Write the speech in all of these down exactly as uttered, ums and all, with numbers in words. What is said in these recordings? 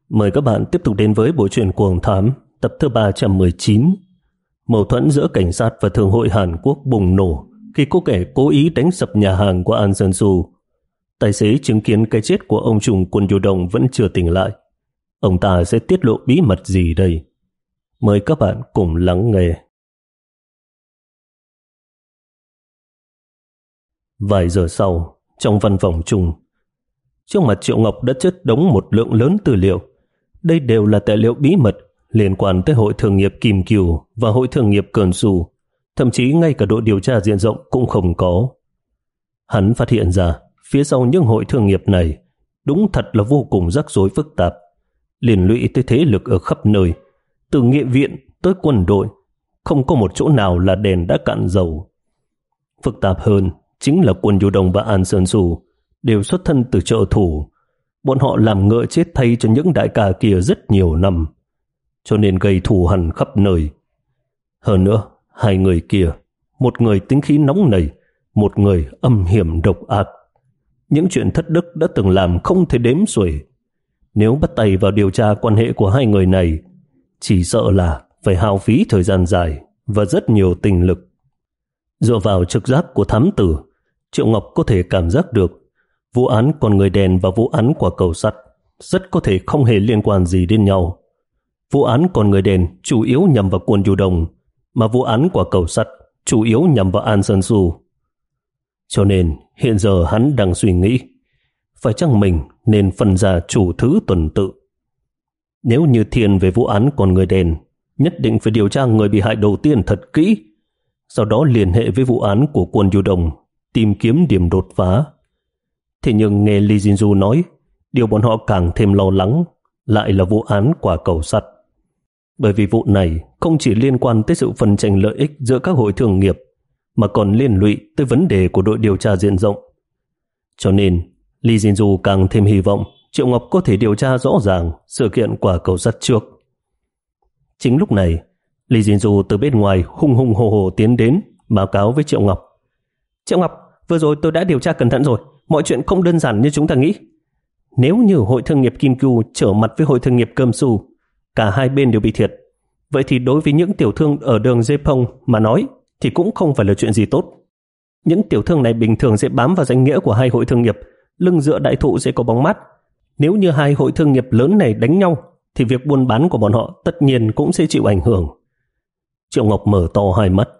Mời các bạn tiếp tục đến với bộ truyện Cuồng Thám tập thứ ba trăm mười chín. Mâu thuẫn giữa cảnh sát và thương hội Hàn Quốc bùng nổ khi có kẻ cố ý đánh sập nhà hàng của An Sơn Du. Tài xế chứng kiến cái chết của ông trùm Quân Du Đông vẫn chưa tỉnh lại. Ông ta sẽ tiết lộ bí mật gì đây? Mời các bạn cùng lắng nghe. Vài giờ sau, trong văn phòng chung, trước mặt Triệu Ngọc đã chất đống một lượng lớn tư liệu. Đây đều là tài liệu bí mật liên quan tới hội thương nghiệp Kim Kiều và hội thương nghiệp Cơn Su, thậm chí ngay cả đội điều tra diện rộng cũng không có. Hắn phát hiện ra phía sau những hội thương nghiệp này đúng thật là vô cùng rắc rối phức tạp, liên lụy tới thế lực ở khắp nơi, từ nghị viện tới quân đội, không có một chỗ nào là đèn đã cạn dầu. Phức tạp hơn chính là Quân Du Đông và An Sơn Du đều xuất thân từ trợ thủ. Bọn họ làm ngựa chết thay cho những đại ca kia rất nhiều năm, cho nên gây thù hằn khắp nơi. Hơn nữa, hai người kia, một người tính khí nóng nảy, một người âm hiểm độc ác. Những chuyện thất đức đã từng làm không thể đếm xuể. Nếu bắt tay vào điều tra quan hệ của hai người này, chỉ sợ là phải hao phí thời gian dài và rất nhiều tinh lực. Dựa vào trực giác của thám tử, Triệu Ngọc có thể cảm giác được vụ án con người đèn và vụ án quả cầu sắt rất có thể không hề liên quan gì đến nhau. Vụ án con người đèn chủ yếu nhằm vào Quân Du Đông, mà vụ án quả cầu sắt chủ yếu nhằm vào An Sơn Du. Cho nên hiện giờ hắn đang suy nghĩ, phải chăng mình nên phân ra chủ thứ tuần tự. Nếu như thiên về vụ án con người đèn, nhất định phải điều tra người bị hại đầu tiên thật kỹ, sau đó liên hệ với vụ án của Quân Du Đông, tìm kiếm điểm đột phá. Thế nhưng nghe Lee Jin-ju nói, điều bọn họ càng thêm lo lắng lại là vụ án quả cầu sắt. Bởi vì vụ này không chỉ liên quan tới sự phân tranh lợi ích giữa các hội thương nghiệp, mà còn liên lụy tới vấn đề của đội điều tra diện rộng. Cho nên, Lee Jin-ju càng thêm hy vọng Triệu Ngọc có thể điều tra rõ ràng sự kiện quả cầu sắt trước. Chính lúc này, Lee Jin-ju từ bên ngoài hung hung hồ hồ tiến đến, báo cáo với Triệu Ngọc. Triệu Ngọc, vừa rồi tôi đã điều tra cẩn thận rồi, mọi chuyện không đơn giản như chúng ta nghĩ. Nếu như hội thương nghiệp Kim Cưu trở mặt với hội thương nghiệp Cơm Su, cả hai bên đều bị thiệt. Vậy thì đối với những tiểu thương ở đường Jepong mà nói thì cũng không phải là chuyện gì tốt. Những tiểu thương này bình thường sẽ bám vào danh nghĩa của hai hội thương nghiệp, lưng dựa đại thụ sẽ có bóng mát. Nếu như hai hội thương nghiệp lớn này đánh nhau thì việc buôn bán của bọn họ tất nhiên cũng sẽ chịu ảnh hưởng. Triệu Ngọc mở to hai mắt.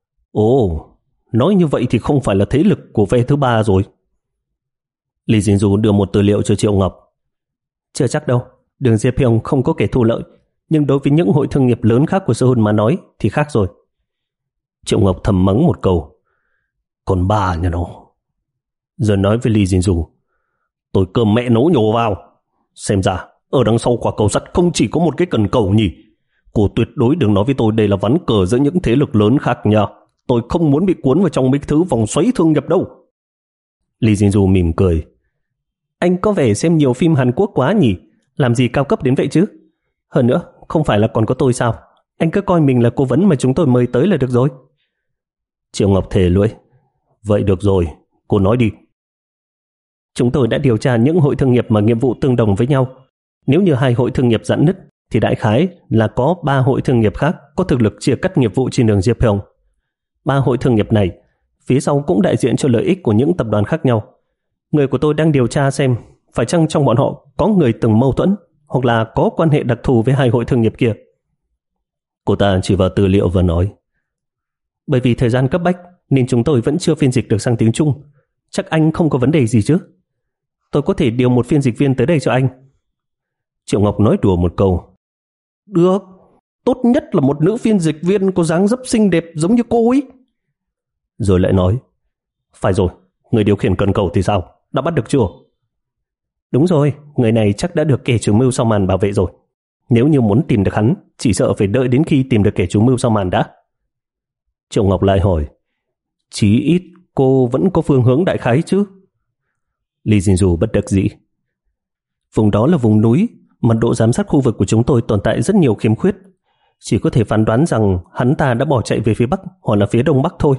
Ồ, nói như vậy thì không phải là thế lực của phe thứ ba rồi. Lee Jin-ju đưa một tư liệu cho Triệu Ngọc. Chưa chắc đâu, đường Jepyeong không có kẻ thu lợi, nhưng đối với những hội thương nghiệp lớn khác của Seoul mà nói thì khác rồi. Triệu Ngọc thầm mắng một câu. Còn bà nhà nó. Rồi nói với Lee Jin-ju. Tôi cơm mẹ nấu nhổ vào. Xem ra, ở đằng sau quả cầu sắt không chỉ có một cái cần cầu nhỉ. Cô tuyệt đối đừng nói với tôi đây là ván cờ giữa những thế lực lớn khác nha. Tôi không muốn bị cuốn vào trong mấy thứ vòng xoáy thương nghiệp đâu. Lee Jin-ju mỉm cười. Anh có vẻ xem nhiều phim Hàn Quốc quá nhỉ, làm gì cao cấp đến vậy chứ. Hơn nữa, không phải là còn có tôi sao? Anh cứ coi mình là cố vấn mà chúng tôi mời tới là được rồi. Triệu Ngọc thề lưỡi. Vậy được rồi, cô nói đi. Chúng tôi đã điều tra những hội thương nghiệp mà nghiệp vụ tương đồng với nhau. Nếu như hai hội thương nghiệp giãn nứt, thì đại khái là có ba hội thương nghiệp khác có thực lực chia cắt nghiệp vụ trên đường Jepyeong. Ba hội thương nghiệp này, phía sau cũng đại diện cho lợi ích của những tập đoàn khác nhau. Người của tôi đang điều tra xem phải chăng trong bọn họ có người từng mâu thuẫn hoặc là có quan hệ đặc thù với hai hội thương nghiệp kia. Cô ta chỉ vào tư liệu và nói. Bởi vì thời gian cấp bách nên chúng tôi vẫn chưa phiên dịch được sang tiếng Trung. Chắc anh không có vấn đề gì chứ? Tôi có thể điều một phiên dịch viên tới đây cho anh. Triệu Ngọc nói đùa một câu. Được, tốt nhất là một nữ phiên dịch viên có dáng dấp xinh đẹp giống như cô ấy. Rồi lại nói. Phải rồi, người điều khiển cần cầu thì sao? Đã bắt được chưa? Đúng rồi, người này chắc đã được kẻ chủ mưu sau màn bảo vệ rồi. Nếu như muốn tìm được hắn, chỉ sợ phải đợi đến khi tìm được kẻ chủ mưu sau màn đã. Triệu Ngọc lại hỏi. Chí ít cô vẫn có phương hướng đại khái chứ? Lee Jin-ju bất đắc dĩ. Vùng đó là vùng núi, mật độ giám sát khu vực của chúng tôi tồn tại rất nhiều khiếm khuyết. Chỉ có thể phán đoán rằng hắn ta đã bỏ chạy về phía bắc hoặc là phía đông bắc thôi.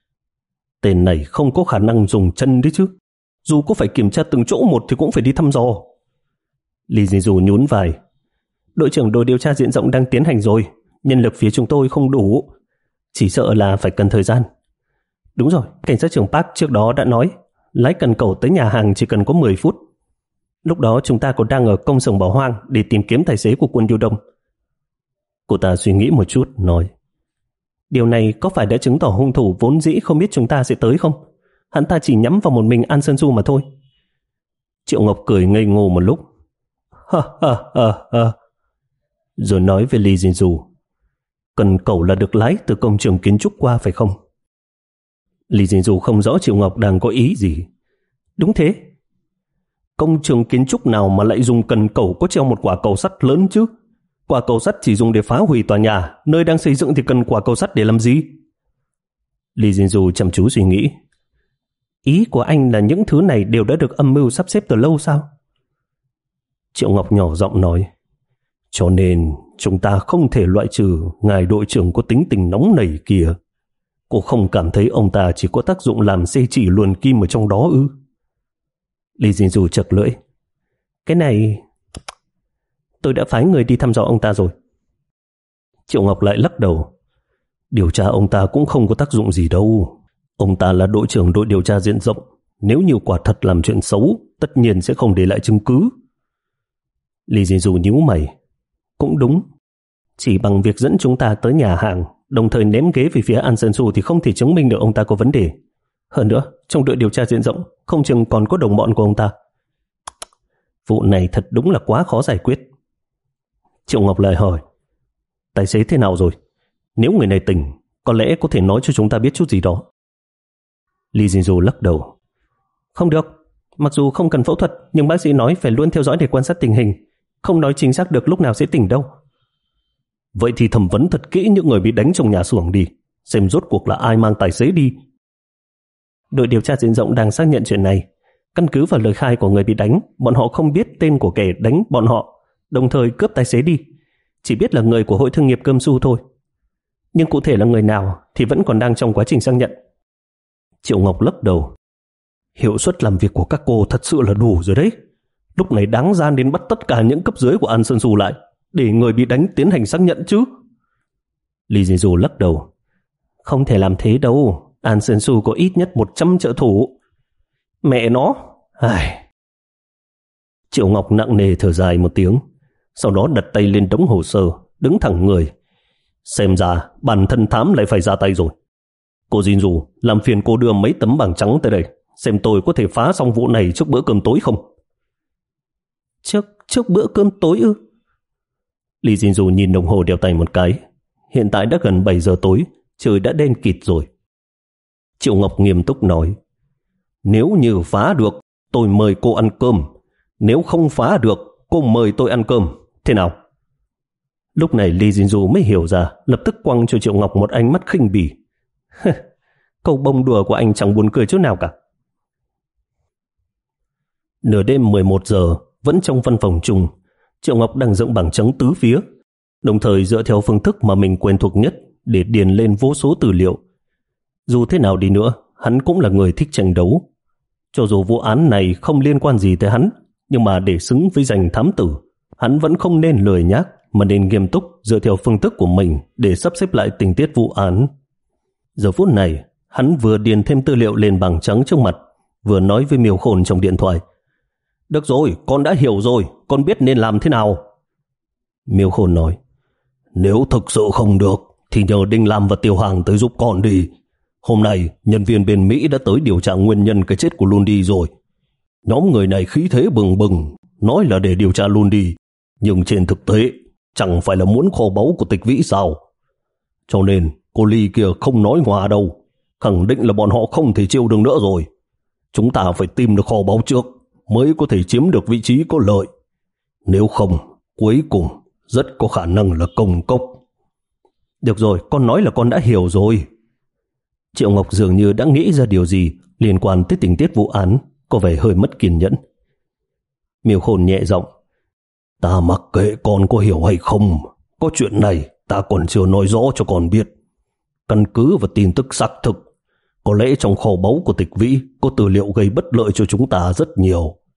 Tên này không có khả năng dùng chân đấy chứ. Dù có phải kiểm tra từng chỗ một thì cũng phải đi thăm dò. Lý Di Du nhún vai. Đội trưởng đội điều tra diện rộng đang tiến hành rồi, nhân lực phía chúng tôi không đủ, chỉ sợ là phải cần thời gian. Đúng rồi, cảnh sát trưởng Park trước đó đã nói lái cần cẩu tới nhà hàng chỉ cần có mười phút. Lúc đó chúng ta còn đang ở công xưởng bỏ hoang để tìm kiếm tài xế của quân Điều Đông. Cô ta suy nghĩ một chút, nói: Điều này có phải đã chứng tỏ hung thủ vốn dĩ không biết chúng ta sẽ tới không? Hắn ta chỉ nhắm vào một mình An Sơn Du mà thôi. Triệu Ngọc cười ngây ngô một lúc. Ha ha ha ha. Rồi nói với Lee Jin Du: Cần cẩu là được lái từ công trường kiến trúc qua phải không? Lee Jin Du không rõ Triệu Ngọc đang có ý gì. Đúng thế. Công trường kiến trúc nào mà lại dùng cần cẩu có treo một quả cầu sắt lớn chứ? Quả cầu sắt chỉ dùng để phá hủy tòa nhà, nơi đang xây dựng thì cần quả cầu sắt để làm gì? Lee Jin Du chăm chú suy nghĩ. Ý của anh là những thứ này đều đã được âm mưu sắp xếp từ lâu sao? Triệu Ngọc nhỏ giọng nói: Cho nên chúng ta không thể loại trừ ngài đội trưởng có tính tình nóng nảy kia. Cô không cảm thấy ông ta chỉ có tác dụng làm xê chỉ luồn kim ở trong đó ư? Lee Jin Du chật lưỡi. Cái này... Tôi đã phái người đi thăm dò ông ta rồi. Triệu Ngọc lại lắc đầu. Điều tra ông ta cũng không có tác dụng gì đâu. Ông ta là đội trưởng đội điều tra diện rộng. Nếu như quả thật làm chuyện xấu, tất nhiên sẽ không để lại chứng cứ. Lee Jin Du nhíu mày. Cũng đúng. Chỉ bằng việc dẫn chúng ta tới nhà hàng, đồng thời ném ghế về phía An Sơn Du thì không thể chứng minh được ông ta có vấn đề. Hơn nữa, trong đội điều tra diện rộng, không chừng còn có đồng bọn của ông ta. Vụ này thật đúng là quá khó giải quyết. Triệu Ngọc lại hỏi: Tài xế thế nào rồi? Nếu người này tỉnh, có lẽ có thể nói cho chúng ta biết chút gì đó. Lee Jin Du lắc đầu. Không được. Mặc dù không cần phẫu thuật, nhưng bác sĩ nói phải luôn theo dõi để quan sát tình hình. Không nói chính xác được lúc nào sẽ tỉnh đâu. Vậy thì thẩm vấn thật kỹ những người bị đánh trong nhà xưởng đi, xem rốt cuộc là ai mang tài xế đi. Đội điều tra diện rộng đang xác nhận chuyện này. Căn cứ vào lời khai của người bị đánh, bọn họ không biết tên của kẻ đánh bọn họ, đồng thời cướp tài xế đi. Chỉ biết là người của Hội Thương nghiệp Cơm Su thôi. Nhưng cụ thể là người nào thì vẫn còn đang trong quá trình xác nhận. Triệu Ngọc lắc đầu. Hiệu suất làm việc của các cô thật sự là đủ rồi đấy. Lúc này đáng ra đến bắt tất cả những cấp dưới của An Sơn Du lại, để người bị đánh tiến hành xác nhận chứ. Lee Jin Du lắc đầu. Không thể làm thế đâu. An Sơn Du có ít nhất một trăm trợ thủ. Mẹ nó. Ai... Triệu Ngọc nặng nề thở dài một tiếng, sau đó đặt tay lên đống hồ sơ, đứng thẳng người. Xem ra bản thân thám lại phải ra tay rồi. Cô Jin Du, làm phiền cô đưa mấy tấm bảng trắng tới đây, xem tôi có thể phá xong vụ này trước bữa cơm tối không. Trước, trước bữa cơm tối ư? Lee Jin Du nhìn đồng hồ đeo tay một cái. Hiện tại đã gần bảy giờ tối, trời đã đen kịt rồi. Triệu Ngọc nghiêm túc nói: Nếu như phá được, tôi mời cô ăn cơm. Nếu không phá được, cô mời tôi ăn cơm. Thế nào? Lúc này Lee Jin Du mới hiểu ra, lập tức quăng cho Triệu Ngọc một ánh mắt khinh bỉ. Câu bông đùa của anh chẳng buồn cười chút nào cả. Nửa đêm mười một giờ, vẫn trong văn phòng chung, Triệu Ngọc đang dựng bảng trắng tứ phía, đồng thời dựa theo phương thức mà mình quen thuộc nhất để điền lên vô số tư liệu. Dù thế nào đi nữa, hắn cũng là người thích tranh đấu. Cho dù vụ án này không liên quan gì tới hắn, nhưng mà để xứng với danh thám tử, hắn vẫn không nên lười nhác mà nên nghiêm túc dựa theo phương thức của mình để sắp xếp lại tình tiết vụ án. Giờ phút này, hắn vừa điền thêm tư liệu lên bảng trắng trước mặt, vừa nói với Miêu Khôn trong điện thoại. Được rồi, con đã hiểu rồi, con biết nên làm thế nào. Miêu Khôn nói: Nếu thực sự không được, thì nhờ Đinh Lam và Tiêu Hàng tới giúp con đi. Hôm nay, nhân viên bên Mỹ đã tới điều tra nguyên nhân cái chết của Lundi rồi. Nhóm người này khí thế bừng bừng, nói là để điều tra Lundi, nhưng trên thực tế, chẳng phải là muốn kho báu của Tịch Vĩ sao. Cho nên, cô Ly kia không nói hòa đâu, khẳng định là bọn họ không thể chịu được nữa rồi. Chúng ta phải tìm được kho báu trước, mới có thể chiếm được vị trí có lợi. Nếu không, cuối cùng rất có khả năng là công cốc. Được rồi, con nói là con đã hiểu rồi. Triệu Ngọc dường như đã nghĩ ra điều gì liên quan tới tình tiết vụ án, có vẻ hơi mất kiên nhẫn. Miêu Khôn nhẹ giọng: Ta mặc kệ con có hiểu hay không, có chuyện này ta còn chưa nói rõ cho con biết. Căn cứ và tin tức xác thực, có lẽ trong kho báu của Tịch Vĩ có tư liệu gây bất lợi cho chúng ta rất nhiều.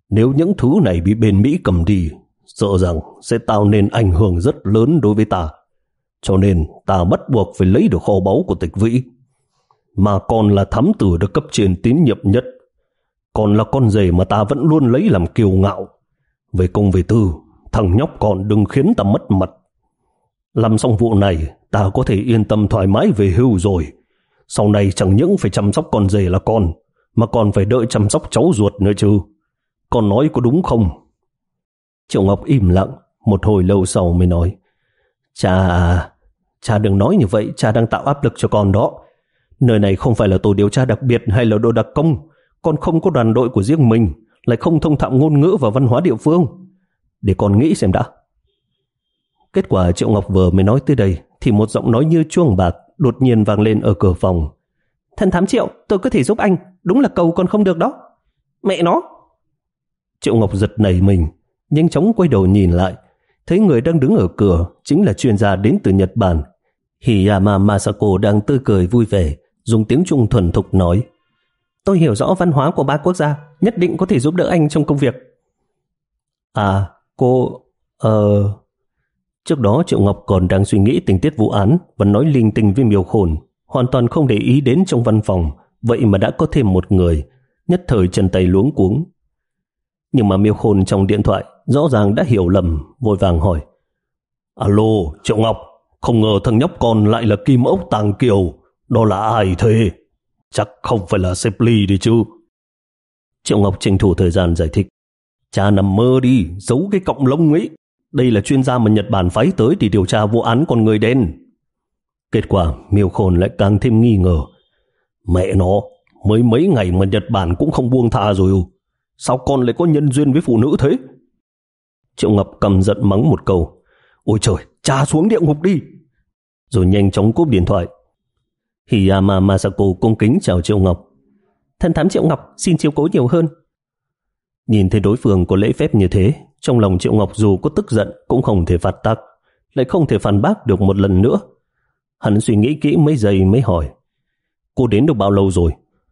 Nếu những thứ này bị bên Mỹ cầm đi, sợ rằng sẽ tạo nên ảnh hưởng rất lớn đối với ta. Cho nên ta bắt buộc phải lấy được kho báu của Tịch Vĩ. Mà còn là thám tử được cấp trên tín nhiệm nhất. Còn là con rể mà ta vẫn luôn lấy làm kiêu ngạo. Về công về tư, thằng nhóc còn đừng khiến ta mất mặt. Làm xong vụ này, ta có thể yên tâm thoải mái về hưu rồi. Sau này chẳng những phải chăm sóc con rể là con, mà còn phải đợi chăm sóc cháu ruột nữa chứ. Con nói có đúng không? Triệu Ngọc im lặng, một hồi lâu sau mới nói. Cha à, cha đừng nói như vậy, cha đang tạo áp lực cho con đó. Nơi này không phải là tổ điều tra đặc biệt hay là đội đặc công. Con không có đoàn đội của riêng mình, lại không thông thạo ngôn ngữ và văn hóa địa phương. Để con nghĩ xem đã. Kết quả Triệu Ngọc vừa mới nói tới đây thì một giọng nói như chuông bạc đột nhiên vang lên ở cửa phòng. Thần thám Triệu, tôi có thể giúp anh, đúng là cầu còn không được đó. Mẹ nó! Triệu Ngọc giật nảy mình, nhanh chóng quay đầu nhìn lại, thấy người đang đứng ở cửa chính là chuyên gia đến từ Nhật Bản. Hiyama Masako đang tươi cười vui vẻ, dùng tiếng Trung thuần thục nói. Tôi hiểu rõ văn hóa của ba quốc gia, nhất định có thể giúp đỡ anh trong công việc. À, cô... Ờ... Trước đó Triệu Ngọc còn đang suy nghĩ tình tiết vụ án và nói linh tinh với Miêu Khôn, hoàn toàn không để ý đến trong văn phòng, vậy mà đã có thêm một người, nhất thời chân tay luống cuống. Nhưng mà Miêu Khôn trong điện thoại rõ ràng đã hiểu lầm, vội vàng hỏi. Alo, Triệu Ngọc, không ngờ thằng nhóc con lại là Kim Ốc Tàng Kiều, đó là ai thế? Chắc không phải là sếp Ly đi chứ? Triệu Ngọc tranh thủ thời gian giải thích. Cha nằm mơ đi, giấu cái cọng lông ấy. Đây là chuyên gia mà Nhật Bản phái tới để điều tra vụ án con người đen. Kết quả Miêu Khôn lại càng thêm nghi ngờ. Mẹ nó, mới mấy ngày mà Nhật Bản cũng không buông tha rồi. Sao con lại có nhân duyên với phụ nữ thế? Triệu Ngọc cầm giận mắng một câu. Ôi trời, cha xuống địa ngục đi. Rồi nhanh chóng cúp điện thoại. Hiyama Masako cung kính chào Triệu Ngọc. Thần thám Triệu Ngọc, xin chiếu cố nhiều hơn. Nhìn thấy đối phương có lễ phép như thế, trong lòng Triệu Ngọc dù có tức giận cũng không thể phạt tác, lại không thể phản bác được một lần nữa. Hắn suy nghĩ kỹ mấy giây mới hỏi. Cô đến được bao lâu rồi?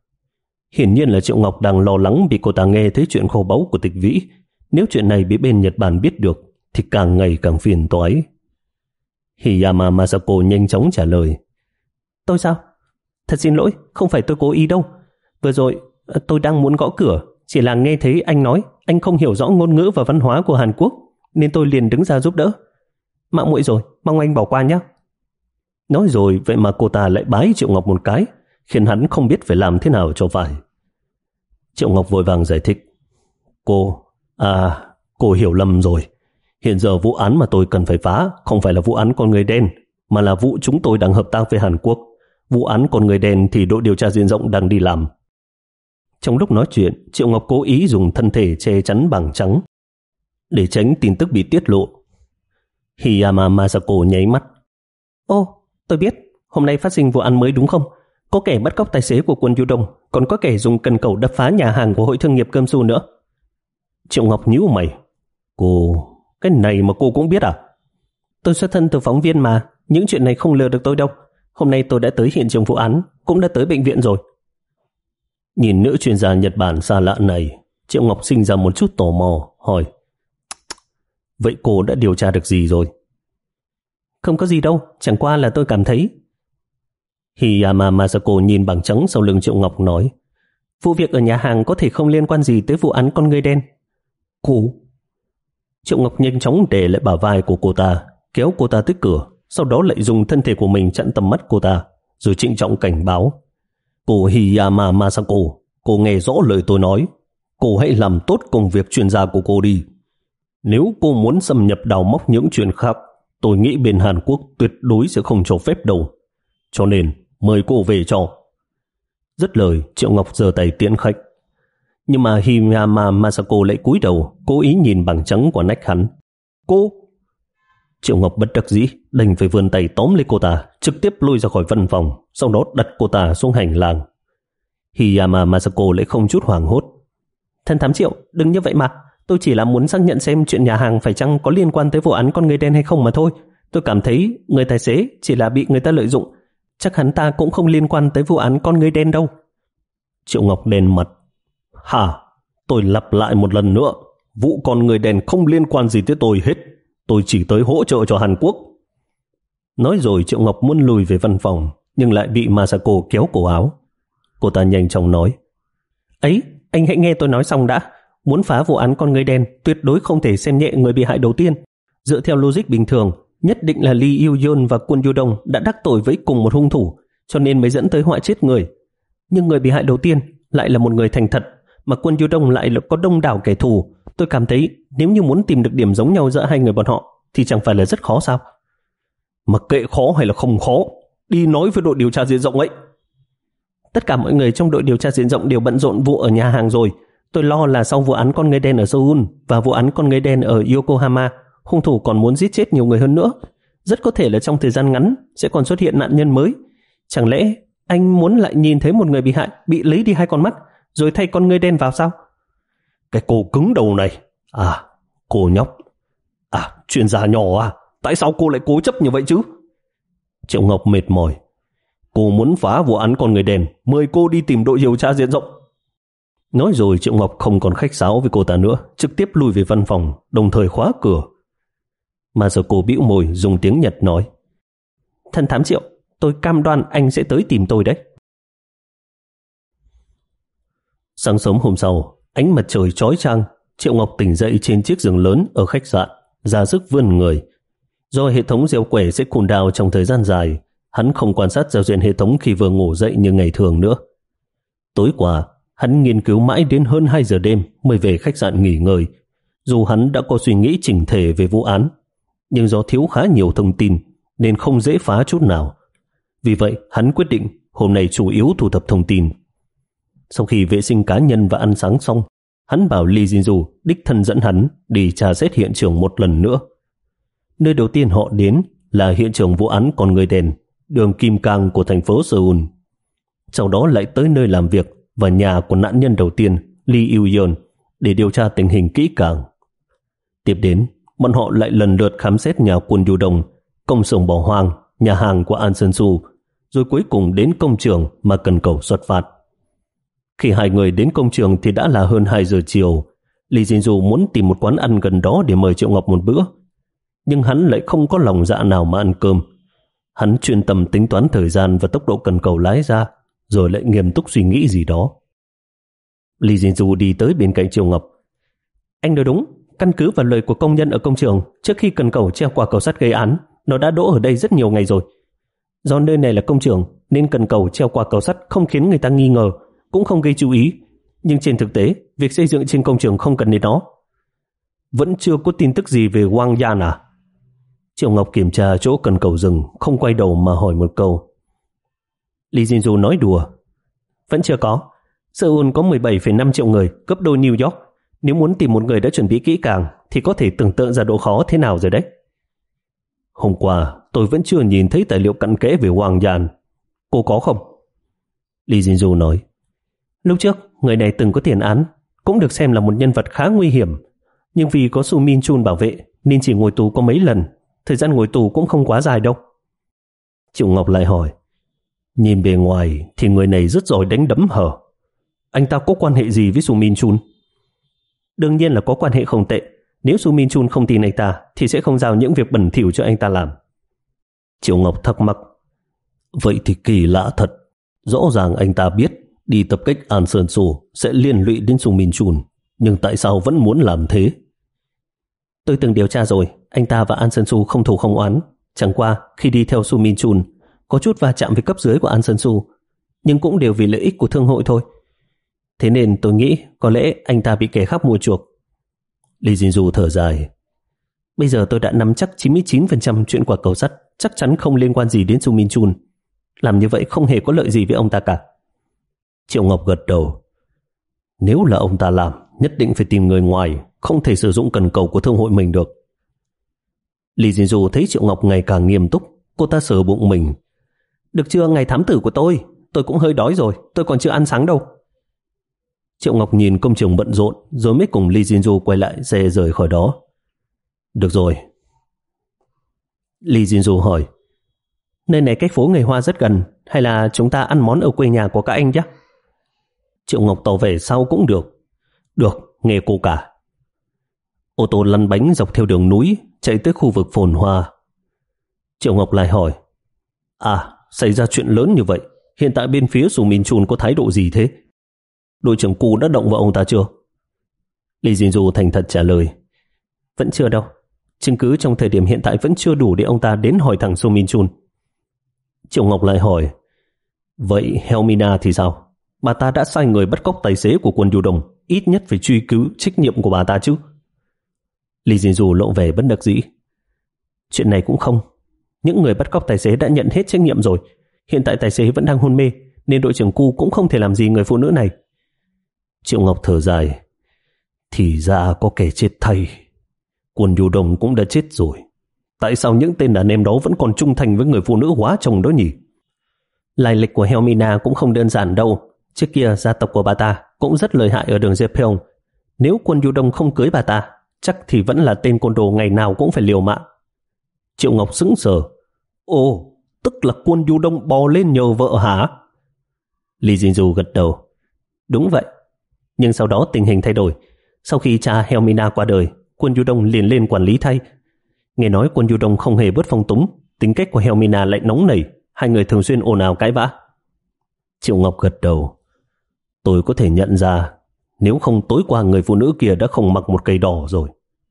Hiển nhiên là Triệu Ngọc đang lo lắng vì cô ta nghe thấy chuyện kho báu của Tịch Vĩ. Nếu chuyện này bị bên Nhật Bản biết được thì càng ngày càng phiền toái. Hiyama Masako nhanh chóng trả lời. Tôi sao? Thật xin lỗi, không phải tôi cố ý đâu. Vừa rồi tôi đang muốn gõ cửa, chỉ là nghe thấy anh nói anh không hiểu rõ ngôn ngữ và văn hóa của Hàn Quốc, nên tôi liền đứng ra giúp đỡ. Mạo muội rồi, mong anh bỏ qua nhé. Nói rồi vậy mà cô ta lại bái Triệu Ngọc một cái, khiến hắn không biết phải làm thế nào cho phải. Triệu Ngọc vội vàng giải thích. Cô, à, cô hiểu lầm rồi. Hiện giờ vụ án mà tôi cần phải phá không phải là vụ án con người đen, mà là vụ chúng tôi đang hợp tác với Hàn Quốc. Vụ án con người đen thì đội điều tra diện rộng đang đi làm. Trong lúc nói chuyện, Triệu Ngọc cố ý dùng thân thể che chắn bằng trắng để tránh tin tức bị tiết lộ. Hiyama Masako nháy mắt. Ô, tôi biết, hôm nay phát sinh vụ án mới đúng không? Có kẻ bắt cóc tài xế của quân Du Đông, còn có kẻ dùng cần cẩu đập phá nhà hàng của Hội Thương nghiệp Cơm Su nữa. Triệu Ngọc nhíu mày. Cô, cái này mà cô cũng biết à? Tôi xuất thân từ phóng viên mà, những chuyện này không lừa được tôi đâu. Hôm nay tôi đã tới hiện trường vụ án, cũng đã tới bệnh viện rồi. Nhìn nữ chuyên gia Nhật Bản xa lạ này, Triệu Ngọc sinh ra một chút tò mò, hỏi. Vậy cô đã điều tra được gì rồi? Không có gì đâu, chẳng qua là tôi cảm thấy. Hiyama Masako nhìn bằng trắng sau lưng Triệu Ngọc nói. Vụ việc ở nhà hàng có thể không liên quan gì tới vụ án con người đen. Cô? Triệu Ngọc nhanh chóng để lại bả vai của cô ta, kéo cô ta tới cửa, sau đó lại dùng thân thể của mình chặn tầm mắt cô ta, rồi trịnh trọng cảnh báo. Cô Hiyama Masako, cô nghe rõ lời tôi nói. Cô hãy làm tốt công việc chuyên gia của cô đi. Nếu cô muốn xâm nhập đào móc những chuyện khác, tôi nghĩ bên Hàn Quốc tuyệt đối sẽ không cho phép đâu. Cho nên, mời cô về cho. Dứt lời, Triệu Ngọc giơ tay tiễn khách. Nhưng mà Hiyama Masako lại cúi đầu, cố ý nhìn bằng trắng của nách hắn. Cô! Triệu Ngọc bất đắc dĩ, đành phải vươn tay tóm lấy cô ta, trực tiếp lôi ra khỏi văn phòng, sau đó đặt cô ta xuống hành lang. Hiyama Masako lại không chút hoảng hốt. Thần thám Triệu, đừng như vậy mà. Tôi chỉ là muốn xác nhận xem chuyện nhà hàng phải chăng có liên quan tới vụ án con người đen hay không mà thôi. Tôi cảm thấy người tài xế chỉ là bị người ta lợi dụng. Chắc hắn ta cũng không liên quan tới vụ án con người đen đâu. Triệu Ngọc đen mặt. Hả? tôi lặp lại một lần nữa, vụ con người đen không liên quan gì tới tôi hết. Tôi chỉ tới hỗ trợ cho Hàn Quốc. Nói rồi Triệu Ngọc muốn lùi về văn phòng, nhưng lại bị Masako kéo cổ áo. Cô ta nhanh chóng nói, ấy, anh hãy nghe tôi nói xong đã. Muốn phá vụ án con người đen, tuyệt đối không thể xem nhẹ người bị hại đầu tiên. Dựa theo logic bình thường, nhất định là Lee Il-yeon và Kwon Yu-dong đã đắc tội với cùng một hung thủ, cho nên mới dẫn tới họa chết người. Nhưng người bị hại đầu tiên lại là một người thành thật, mà Kwon Yu-dong lại là có đông đảo kẻ thù. Tôi cảm thấy nếu như muốn tìm được điểm giống nhau giữa hai người bọn họ thì chẳng phải là rất khó sao? Mặc kệ khó hay là không khó, đi nói với đội điều tra diện rộng ấy. Tất cả mọi người trong đội điều tra diện rộng đều bận rộn vụ ở nhà hàng rồi. Tôi lo là sau vụ án con người đen ở Seoul và vụ án con người đen ở Yokohama, hung thủ còn muốn giết chết nhiều người hơn nữa. Rất có thể là trong thời gian ngắn sẽ còn xuất hiện nạn nhân mới. Chẳng lẽ anh muốn lại nhìn thấy một người bị hại bị lấy đi hai con mắt rồi thay con người đen vào sao? Cái cô cứng đầu này. À, cô nhóc. À, chuyên gia nhỏ à? Tại sao cô lại cố chấp như vậy chứ? Triệu Ngọc mệt mỏi. Cô muốn phá vụ án con người đen, mời cô đi tìm đội điều tra diện rộng. Nói rồi Triệu Ngọc không còn khách sáo với cô ta nữa, trực tiếp lui về văn phòng, đồng thời khóa cửa. Mà giờ cô bĩu môi dùng tiếng Nhật nói, Thần thám Triệu, tôi cam đoan anh sẽ tới tìm tôi đấy. Sáng sớm hôm sau, ánh mặt trời chói chang, Triệu Ngọc tỉnh dậy trên chiếc giường lớn ở khách sạn, ra sức vươn người. Do hệ thống gieo quẻ sẽ cool down trong thời gian dài, hắn không quan sát giao diện hệ thống khi vừa ngủ dậy như ngày thường nữa. Tối qua, hắn nghiên cứu mãi đến hơn hai giờ đêm mới về khách sạn nghỉ ngơi. Dù hắn đã có suy nghĩ chỉnh thể về vụ án, nhưng do thiếu khá nhiều thông tin nên không dễ phá chút nào. Vì vậy, hắn quyết định hôm nay chủ yếu thu thập thông tin. Sau khi vệ sinh cá nhân và ăn sáng xong, hắn bảo Lee Jin-ju đích thân dẫn hắn đi tra xét hiện trường một lần nữa. Nơi đầu tiên họ đến là hiện trường vụ án con người đen, đường Kim Cang của thành phố Seoul. Sau đó lại tới nơi làm việc và nhà của nạn nhân đầu tiên, Lee Il-yeon, để điều tra tình hình kỹ càng. Tiếp đến, bọn họ lại lần lượt khám xét nhà Kwon Yu-dong, công xưởng bỏ hoang, nhà hàng của An Sun-soo, rồi cuối cùng đến công trường mà cần cầu xuất phát. Khi hai người đến công trường thì đã là hơn hai giờ chiều. Lee Jin-ju muốn tìm một quán ăn gần đó để mời Triệu Ngọc một bữa, nhưng hắn lại không có lòng dạ nào mà ăn cơm. Hắn chuyên tâm tính toán thời gian và tốc độ cần cầu lái ra, rồi lại nghiêm túc suy nghĩ gì đó. Lee Jin-ju đi tới bên cạnh Triệu Ngọc. Anh nói đúng, căn cứ vào lời của công nhân ở công trường, trước khi cần cầu treo qua cầu sắt gây án, nó đã đỗ ở đây rất nhiều ngày rồi. Do nơi này là công trường nên cần cầu treo qua cầu sắt không khiến người ta nghi ngờ, cũng không gây chú ý. Nhưng trên thực tế, việc xây dựng trên công trường không cần đến nó. Vẫn chưa có tin tức gì về Wang Yan à? Triệu Ngọc kiểm tra chỗ cần cầu dừng, không quay đầu mà hỏi một câu. Lee Jin-ju nói đùa. Vẫn chưa có. Seoul có mười bảy phẩy năm triệu người, gấp đôi New York. Nếu muốn tìm một người đã chuẩn bị kỹ càng thì có thể tưởng tượng ra độ khó thế nào rồi đấy. Hôm qua tôi vẫn chưa nhìn thấy tài liệu cặn kẽ về Wang Yan. Cô có không? Lee Jin-ju nói. Lúc trước, người này từng có tiền án, cũng được xem là một nhân vật khá nguy hiểm. Nhưng vì có Su Min Chun bảo vệ nên chỉ ngồi tù có mấy lần. Thời gian ngồi tù cũng không quá dài đâu. Triệu Ngọc lại hỏi. Nhìn bề ngoài thì người này rất giỏi đánh đấm hở. Anh ta có quan hệ gì với Su Min Chun? Đương nhiên là có quan hệ không tệ. Nếu Su Min Chun không tin anh ta thì sẽ không giao những việc bẩn thỉu cho anh ta làm. Triệu Ngọc thắc mắc. Vậy thì kỳ lạ thật. Rõ ràng anh ta biết đi tập kích An Sơn Sô sẽ liên lụy đến Su Min Chun, nhưng tại sao vẫn muốn làm thế? Tôi từng điều tra rồi, anh ta và An Sơn Sô không thù không oán. Chẳng qua khi đi theo Su Min Chun có chút va chạm với cấp dưới của An Sơn Sô, nhưng cũng đều vì lợi ích của thương hội thôi. Thế nên tôi nghĩ có lẽ anh ta bị kẻ khác mua chuộc. Lee Jin-ju thở dài. Bây giờ tôi đã nắm chắc chín mươi chín phần trăm chuyện quả cầu sắt chắc chắn không liên quan gì đến Su Min Chun. Làm như vậy không hề có lợi gì với ông ta cả. Triệu Ngọc gật đầu. Nếu là ông ta làm, nhất định phải tìm người ngoài, không thể sử dụng cần cầu của thương hội mình được. Lee Jin-ju thấy Triệu Ngọc ngày càng nghiêm túc, cô ta sờ bụng mình. Được chưa, ngài thám tử của tôi? Tôi cũng hơi đói rồi, tôi còn chưa ăn sáng đâu. Triệu Ngọc nhìn công trường bận rộn, rồi mới cùng Lee Jin-ju quay lại xe rời khỏi đó. Được rồi. Lee Jin-ju hỏi. Nơi này cách phố người Hoa rất gần, hay là chúng ta ăn món ở quê nhà của các anh nhé? Triệu Ngọc tỏ vẻ sao cũng được. Được, nghe cô cả. Ô tô lăn bánh dọc theo đường núi, chạy tới khu vực phồn hoa. Triệu Ngọc lại hỏi, à, xảy ra chuyện lớn như vậy, hiện tại bên phía Su Min Chun có thái độ gì thế? Đội trưởng Cu đã động vào ông ta chưa? Lee Jin-du thành thật trả lời, vẫn chưa đâu. Chứng cứ trong thời điểm hiện tại vẫn chưa đủ để ông ta đến hỏi thẳng Su Min Chun. Triệu Ngọc lại hỏi, vậy Helmina thì sao? Bà ta đã sai người bắt cóc tài xế của quân Du Đông, ít nhất phải truy cứu trách nhiệm của bà ta chứ. Lee Jin-du lộ vẻ bất đắc dĩ. Chuyện này cũng không. Những người bắt cóc tài xế đã nhận hết trách nhiệm rồi. Hiện tại tài xế vẫn đang hôn mê, nên đội trưởng Cu cũng không thể làm gì người phụ nữ này. Triệu Ngọc thở dài. Thì ra có kẻ chết thay. Quân Du Đông cũng đã chết rồi. Tại sao những tên đàn em đó vẫn còn trung thành với người phụ nữ hóa chồng đó nhỉ? Lai lịch của Helmina cũng không đơn giản đâu. Trước kia gia tộc của bà ta cũng rất lợi hại ở đường Jepeong. Nếu quân Du Đông không cưới bà ta, chắc thì vẫn là tên côn đồ ngày nào cũng phải liều mạng. Triệu Ngọc sững sờ. Ồ, tức là quân Du Đông bò lên nhờ vợ hả? Lee Jin-du gật đầu. Đúng vậy. Nhưng sau đó tình hình thay đổi. Sau khi cha Helmina qua đời, quân Du Đông liền lên quản lý thay. Nghe nói quân Du Đông không hề bớt phong túng, tính cách của Helmina lại nóng nảy, hai người thường xuyên ồn ào cãi vã. Triệu Ngọc gật đầu. Tôi có thể nhận ra, nếu không tối qua người phụ nữ kia đã không mặc một cây đỏ rồi.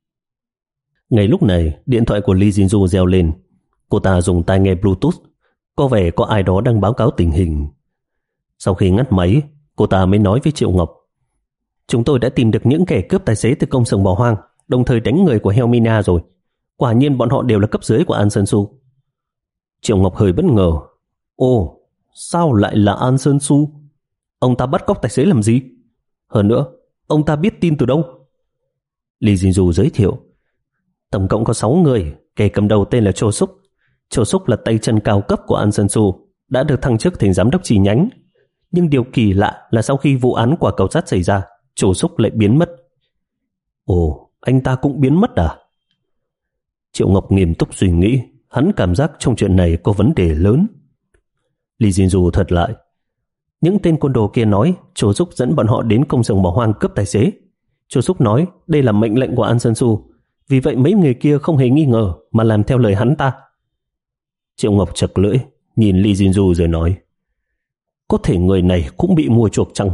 Ngay lúc này, điện thoại của Lee Jin-du reo lên. Cô ta dùng tai nghe Bluetooth, có vẻ có ai đó đang báo cáo tình hình. Sau khi ngắt máy, cô ta mới nói với Triệu Ngọc, chúng tôi đã tìm được những kẻ cướp tài xế từ công xưởng bỏ hoang, đồng thời đánh người của Helmina rồi. Quả nhiên bọn họ đều là cấp dưới của An Sơn Su. Triệu Ngọc hơi bất ngờ. Ồ, sao lại là An Sơn Su? Ông ta bắt cóc tài xế làm gì? Hơn nữa, ông ta biết tin từ đâu? Lee Jin-du giới thiệu. Tổng cộng có sáu người, kẻ cầm đầu tên là Cho Suk. Cho Suk là tay chân cao cấp của An Sơn Su, đã được thăng chức thành giám đốc chi nhánh. Nhưng điều kỳ lạ là sau khi vụ án quả cầu sắt xảy ra, Cho Suk lại biến mất. Ồ, anh ta cũng biến mất à? Triệu Ngọc nghiêm túc suy nghĩ, hắn cảm giác trong chuyện này có vấn đề lớn. Lee Jin-du thật lại. Những tên côn đồ kia nói Cho Suk dẫn bọn họ đến công xưởng bỏ hoang cướp tài xế. Cho Suk nói đây là mệnh lệnh của An Sơn Su, vì vậy mấy người kia không hề nghi ngờ mà làm theo lời hắn ta. Triệu Ngọc chật lưỡi, nhìn Lee Jin-du rồi nói, có thể người này cũng bị mua chuộc chăng?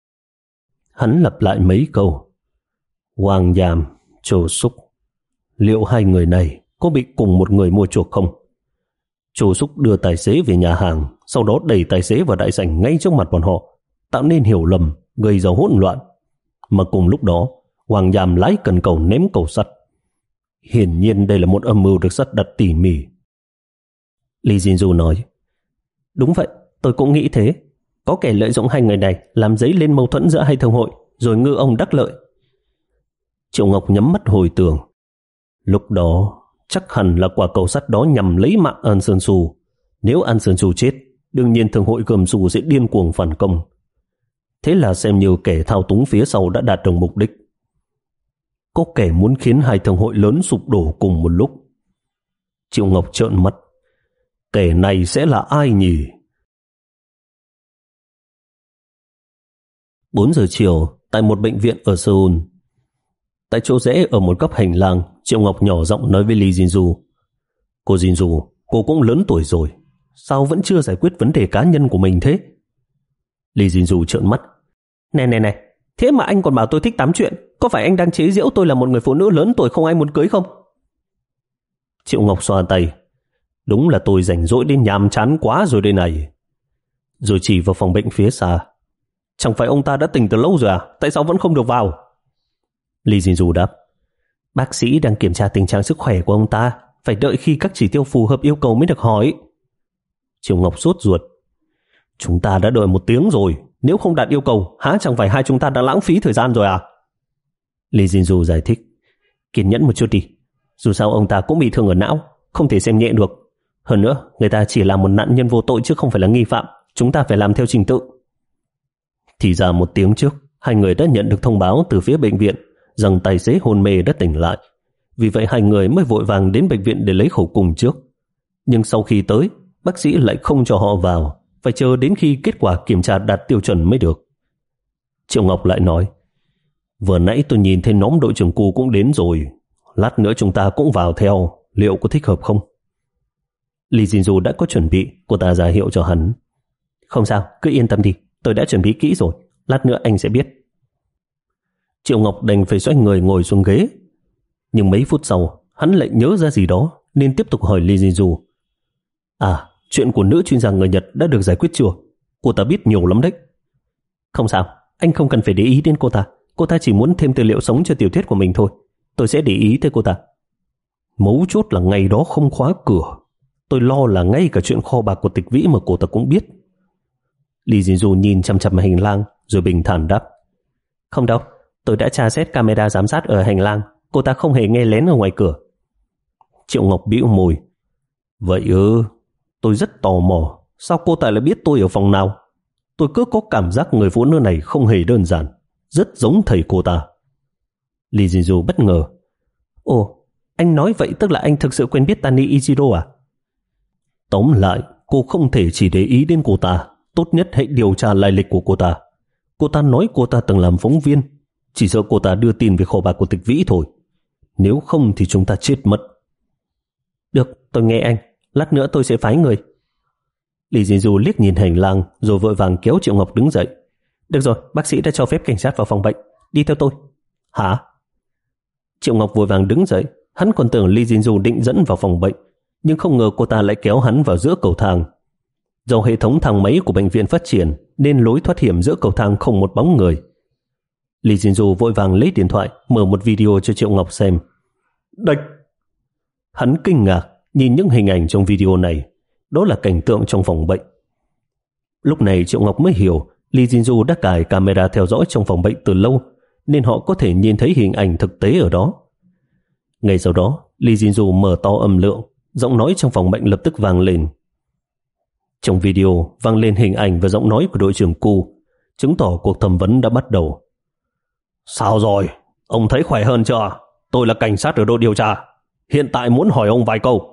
Hắn lặp lại mấy câu. Wang Yam, Cho Suk, liệu hai người này có bị cùng một người mua chuộc không? Cho Suk đưa tài xế về nhà hàng, sau đó đẩy tài xế vào đại sảnh ngay trước mặt bọn họ, tạo nên hiểu lầm, gây ra hỗn loạn. Mà cùng lúc đó, Wang Yam lái cần cầu ném cầu sắt. Hiển nhiên đây là một âm mưu được sắp đặt tỉ mỉ. Lee Jin-du nói, đúng vậy, tôi cũng nghĩ thế. Có kẻ lợi dụng hai người này làm dấy lên mâu thuẫn giữa hai thương hội, rồi ngư ông đắc lợi. Triệu Ngọc nhắm mắt hồi tưởng. Lúc đó, chắc hẳn là quả cầu sắt đó nhằm lấy mạng An Sơn Su. Nếu An Sơn Su chết, đương nhiên thương hội Gầm Su sẽ điên cuồng phản công. Thế là xem như kẻ thao túng phía sau đã đạt được mục đích. Có kẻ muốn khiến hai thương hội lớn sụp đổ cùng một lúc. Triệu Ngọc trợn mắt. Kẻ này sẽ là ai nhỉ? bốn giờ chiều, tại một bệnh viện ở Seoul. Tại chỗ rẽ ở một góc hành lang, Triệu Ngọc nhỏ giọng nói với Lee Jin-du. Cô Jin-du, cô cũng lớn tuổi rồi, sao vẫn chưa giải quyết vấn đề cá nhân của mình thế? Lee Jin-du trợn mắt. Nè nè nè, thế mà anh còn bảo tôi thích tám chuyện, có phải anh đang chế giễu tôi là một người phụ nữ lớn tuổi không ai muốn cưới không? Triệu Ngọc xoa tay. Đúng là tôi rảnh rỗi đến nhàm chán quá rồi đây này. Rồi chỉ vào phòng bệnh phía xa. Chẳng phải ông ta đã tỉnh từ lâu rồi à? Tại sao vẫn không được vào? Lee Jin-du đáp. Bác sĩ đang kiểm tra tình trạng sức khỏe của ông ta, phải đợi khi các chỉ tiêu phù hợp yêu cầu mới được hỏi. Triệu Ngọc sốt ruột. Chúng ta đã đợi một tiếng rồi, nếu không đạt yêu cầu, há chẳng phải hai chúng ta đã lãng phí thời gian rồi à? Lee Jin-du giải thích. Kiên nhẫn một chút đi, dù sao ông ta cũng bị thương ở não, không thể xem nhẹ được. Hơn nữa, người ta chỉ là một nạn nhân vô tội chứ không phải là nghi phạm, chúng ta phải làm theo trình tự. Thì ra một tiếng trước, hai người đã nhận được thông báo từ phía bệnh viện rằng tài xế hôn mê đã tỉnh lại. Vì vậy hai người mới vội vàng đến bệnh viện để lấy khẩu cung trước. Nhưng sau khi tới, bác sĩ lại không cho họ vào, phải chờ đến khi kết quả kiểm tra đạt tiêu chuẩn mới được. Triệu Ngọc lại nói, Vừa nãy tôi nhìn thấy nhóm đội trưởng Cu cũng đến rồi. Lát nữa chúng ta cũng vào theo, liệu có thích hợp không? Lee Jin-ju đã có chuẩn bị, cô ta ra hiệu cho hắn. Không sao, cứ yên tâm đi, tôi đã chuẩn bị kỹ rồi, lát nữa anh sẽ biết. Triệu Ngọc đành phải xoay người ngồi xuống ghế. Nhưng mấy phút sau, hắn lại nhớ ra gì đó nên tiếp tục hỏi Lee Jin-ju. À, chuyện của nữ chuyên gia người Nhật đã được giải quyết chưa? Cô ta biết nhiều lắm đấy. Không sao, anh không cần phải để ý đến cô ta. Cô ta chỉ muốn thêm tư liệu sống cho tiểu thuyết của mình thôi. Tôi sẽ để ý tới cô ta. Mấu chốt là ngày đó không khóa cửa. Tôi lo là ngay cả chuyện kho bạc của Tịch Vĩ mà cô ta cũng biết. Lee Jin-ju nhìn chăm chăm hành lang rồi bình thản đáp. Không đâu, tôi đã tra xét camera giám sát ở hành lang. Cô ta không hề nghe lén ở ngoài cửa. Triệu Ngọc bĩu môi. Vậy ư, tôi rất tò mò. Sao cô ta lại biết tôi ở phòng nào? Tôi cứ có cảm giác người phụ nữ này không hề đơn giản, rất giống thầy cô ta. Lee Jin-ju bất ngờ. Ồ, anh nói vậy tức là anh thực sự quen biết Tani Ichiro à? Tóm lại, cô không thể chỉ để ý đến cô ta. Tốt nhất hãy điều tra lai lịch của cô ta. Cô ta nói cô ta từng làm phóng viên. Chỉ sợ cô ta đưa tin về kho bạc của Tịch Vĩ thôi. Nếu không thì chúng ta chết mất. Được, tôi nghe anh. Lát nữa tôi sẽ phái người. Lee Jin-ju liếc nhìn hành lang rồi vội vàng kéo Triệu Ngọc đứng dậy. Được rồi, bác sĩ đã cho phép cảnh sát vào phòng bệnh. Đi theo tôi. Hả? Triệu Ngọc vội vàng đứng dậy. Hắn còn tưởng Lee Jin-ju định dẫn vào phòng bệnh, nhưng không ngờ cô ta lại kéo hắn vào giữa cầu thang. Do hệ thống thang máy của bệnh viện phát triển nên lối thoát hiểm giữa cầu thang không một bóng người. Lee Jin-ju vội vàng lấy điện thoại mở một video cho Triệu Ngọc xem. Đạch! Hắn kinh ngạc nhìn những hình ảnh trong video này. Đó là cảnh tượng trong phòng bệnh. Lúc này Triệu Ngọc mới hiểu Lee Jin-ju đã cài camera theo dõi trong phòng bệnh từ lâu, nên họ có thể nhìn thấy hình ảnh thực tế ở đó. Ngay sau đó, Lee Jin-ju mở to âm lượng, giọng nói trong phòng bệnh lập tức vang lên. Trong video vang lên hình ảnh và giọng nói của đội trưởng Cu, chứng tỏ cuộc thẩm vấn đã bắt đầu. Sao rồi? Ông thấy khỏe hơn chưa? Tôi là cảnh sát ở đội điều tra. Hiện tại muốn hỏi ông vài câu.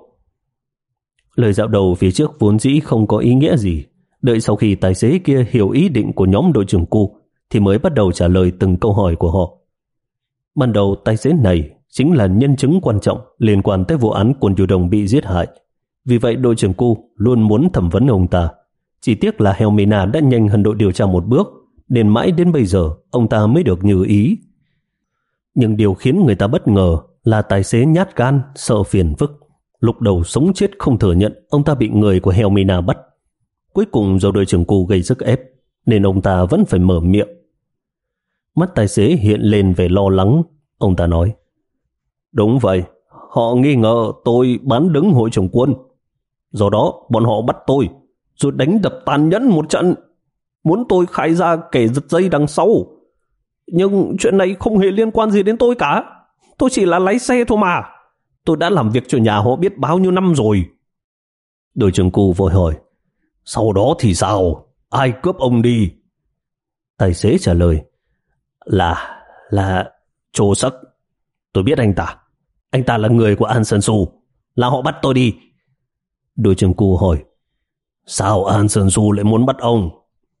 Lời dạo đầu phía trước vốn dĩ không có ý nghĩa gì. Đợi sau khi tài xế kia hiểu ý định của nhóm đội trưởng Cu thì mới bắt đầu trả lời từng câu hỏi của họ. Ban đầu tài xế này chính là nhân chứng quan trọng liên quan tới vụ án Kwon Yu-dong bị giết hại. Vì vậy đội trưởng Cu luôn muốn thẩm vấn ông ta. Chỉ tiếc là Helmina đã nhanh hơn đội điều tra một bước, nên mãi đến bây giờ ông ta mới được như ý. Nhưng điều khiến người ta bất ngờ là tài xế nhát gan, sợ phiền phức. Lúc đầu sống chết không thừa nhận ông ta bị người của Helmina bắt. Cuối cùng do đội trưởng Cu gây sức ép nên ông ta vẫn phải mở miệng. Mắt tài xế hiện lên vẻ lo lắng. Ông ta nói: Đúng vậy, họ nghi ngờ tôi bán đứng hội trưởng Quân. Do đó bọn họ bắt tôi rồi đánh đập tàn nhẫn một trận, muốn tôi khai ra kẻ giật dây đằng sau. Nhưng chuyện này không hề liên quan gì đến tôi cả. Tôi chỉ là lái xe thôi mà. Tôi đã làm việc cho nhà họ biết bao nhiêu năm rồi. Đội trưởng Cu vội hỏi: Sau đó thì sao? Ai cướp ông đi? Tài xế trả lời: Là, là Cho Sắc. Tôi biết anh ta. Anh ta là người của An Sơn Su. Là họ bắt tôi đi. Đội trưởng Cu hỏi: Sao An Sơn Su lại muốn bắt ông?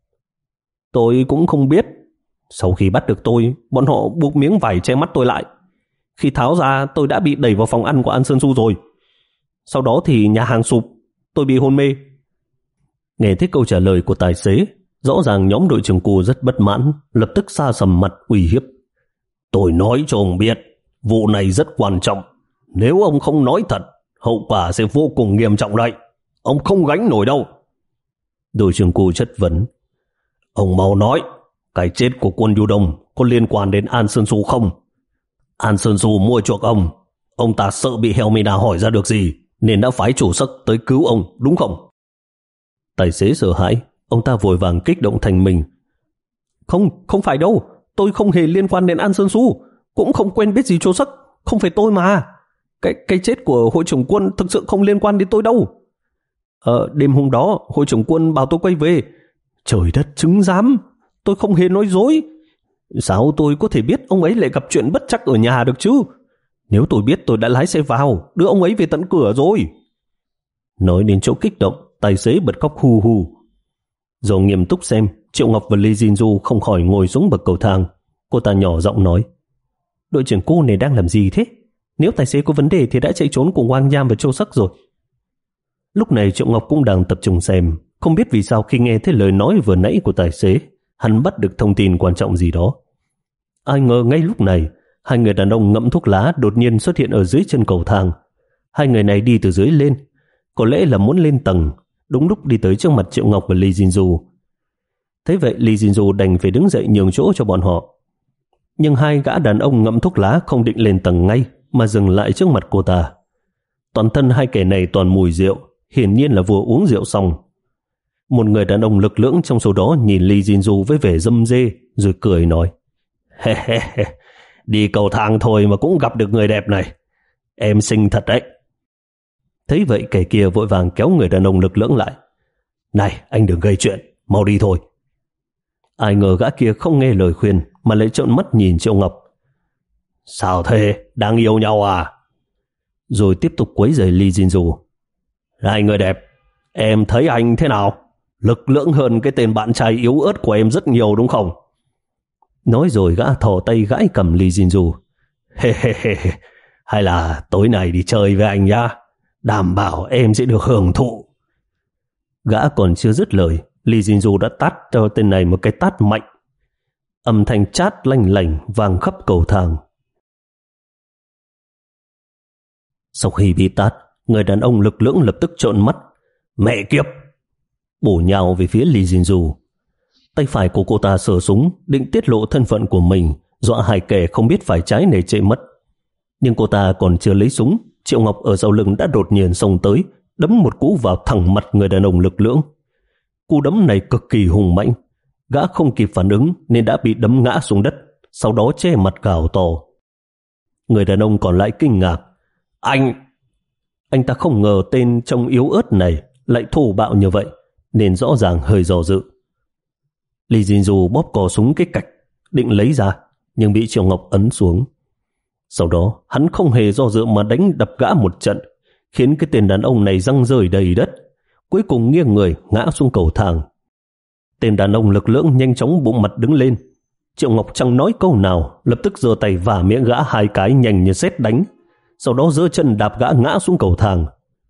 Tôi cũng không biết. Sau khi bắt được tôi, bọn họ buộc miếng vải che mắt tôi lại. Khi tháo ra, tôi đã bị đẩy vào phòng ăn của An Sơn Su rồi. Sau đó thì nhà hàng sụp, tôi bị hôn mê. Nghe thấy câu trả lời của tài xế, rõ ràng nhóm đội trưởng Cu rất bất mãn, lập tức sa sầm mặt uy hiếp. Tôi nói cho ông biết, vụ này rất quan trọng. Nếu ông không nói thật, hậu quả sẽ vô cùng nghiêm trọng đấy. Ông không gánh nổi đâu. Đội trưởng Cu chất vấn: Ông mau nói, cái chết của Kwon Yu-dong có liên quan đến An Sơn Su không? An Sơn Su mua chuộc ông. Ông ta sợ bị Helmina hỏi ra được gì nên đã phái Chủ Sắc tới cứu ông, đúng không? Tài xế sợ hãi, ông ta vội vàng kích động thành mình. Không, không phải đâu. Tôi không hề liên quan đến An Sơn Su, cũng không quen biết gì Cho Sắc. Không phải tôi mà. Cái, cái chết của hội trưởng Quân thực sự không liên quan đến tôi đâu. Ờ, đêm hôm đó hội trưởng Quân bảo tôi quay về. Trời đất chứng giám, tôi không hề nói dối. Sao tôi có thể biết ông ấy lại gặp chuyện bất trắc ở nhà được chứ? Nếu tôi biết tôi đã lái xe vào, đưa ông ấy về tận cửa rồi. Nói đến chỗ kích động, tài xế bật khóc hù hù. Do nghiêm túc xem, Triệu Ngọc và Lee Jin-ju không khỏi ngồi xuống bậc cầu thang. Cô ta nhỏ giọng nói, đội trưởng cô này đang làm gì thế? Nếu tài xế có vấn đề thì đã chạy trốn cùng Wang Yam và Châu Sắc rồi. Lúc này Triệu Ngọc cũng đang tập trung xem, không biết vì sao khi nghe thấy lời nói vừa nãy của tài xế, hắn bắt được thông tin quan trọng gì đó. Ai ngờ ngay lúc này, hai người đàn ông ngậm thuốc lá đột nhiên xuất hiện ở dưới chân cầu thang. Hai người này đi từ dưới lên, có lẽ là muốn lên tầng, đúng lúc đi tới trước mặt Triệu Ngọc và Lee Jin-du. Thế vậy Lee Jin-du đành phải đứng dậy nhường chỗ cho bọn họ. Nhưng hai gã đàn ông ngậm thuốc lá không định lên tầng ngay, mà dừng lại trước mặt cô ta. Toàn thân hai kẻ này toàn mùi rượu, hiển nhiên là vừa uống rượu xong. Một người đàn ông lực lưỡng trong số đó nhìn Lee Jin-du với vẻ dâm dê, rồi cười nói, he he he, đi cầu thang thôi mà cũng gặp được người đẹp này. Em xinh thật đấy. Thấy vậy kẻ kia vội vàng kéo người đàn ông lực lưỡng lại. Này, anh đừng gây chuyện, mau đi thôi. Ai ngờ gã kia không nghe lời khuyên mà lại trợn mắt nhìn Triệu Ngọc. Sao thế, đang yêu nhau à? Rồi tiếp tục quấy rầy Lee Jin-du. Này người đẹp, em thấy anh thế nào? Lực lưỡng hơn cái tên bạn trai yếu ớt của em rất nhiều đúng không? Nói rồi gã thò tay gãi cầm Lee Jin-du. He he he, hay là tối nay đi chơi với anh nhá, đảm bảo em sẽ được hưởng thụ. Gã còn chưa dứt lời, Lee Jin-du đã tát cho tên này một cái tát mạnh. Âm thanh chát lanh lảnh vang khắp cầu thang. Sau khi bị tát, người đàn ông lực lưỡng lập tức trợn mắt. Mẹ kiếp! Bổ nhào về phía Lee Jin-du. Tay phải của cô ta sờ súng, định tiết lộ thân phận của mình, dọa hai kẻ không biết phải trái này chạy mất. Nhưng cô ta còn chưa lấy súng, Triệu Ngọc ở sau lưng đã đột nhiên xông tới, đấm một cú vào thẳng mặt người đàn ông lực lưỡng. Cú đấm này cực kỳ hùng mạnh, gã không kịp phản ứng nên đã bị đấm ngã xuống đất, sau đó che mặt gào to. Người đàn ông còn lại kinh ngạc. Anh! Anh ta không ngờ tên trông yếu ớt này lại thô bạo như vậy, nên rõ ràng hơi do dự. Lee Jin-du bóp cò súng cái cạch, định lấy ra, nhưng bị Triệu Ngọc ấn xuống. Sau đó, hắn không hề do dự mà đánh đập gã một trận, khiến cái tên đàn ông này răng rơi đầy đất, cuối cùng nghiêng người ngã xuống cầu thang. Tên đàn ông lực lưỡng nhanh chóng bụng mặt đứng lên. Triệu Ngọc chẳng nói câu nào, lập tức giơ tay vả miệng gã hai cái nhanh như sét đánh, sau đó giơ chân đạp gã ngã xuống cầu thang.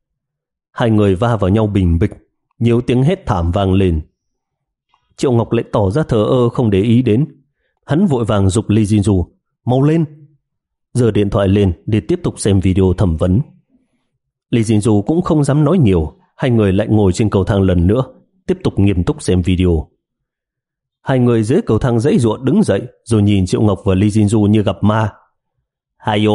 Hai người va vào nhau bình bịch, nhiều tiếng hét thảm vang lên. Triệu Ngọc lại tỏ ra thờ ơ không để ý đến. Hắn vội vàng giục Lee Jin-du, mau lên, giơ điện thoại lên để tiếp tục xem video thẩm vấn. Lee Jin-du cũng không dám nói nhiều, hai người lại ngồi trên cầu thang lần nữa, tiếp tục nghiêm túc xem video. Hai người dưới cầu thang giãy giụa đứng dậy, rồi nhìn Triệu Ngọc và Lee Jin-du như gặp ma. Hayo,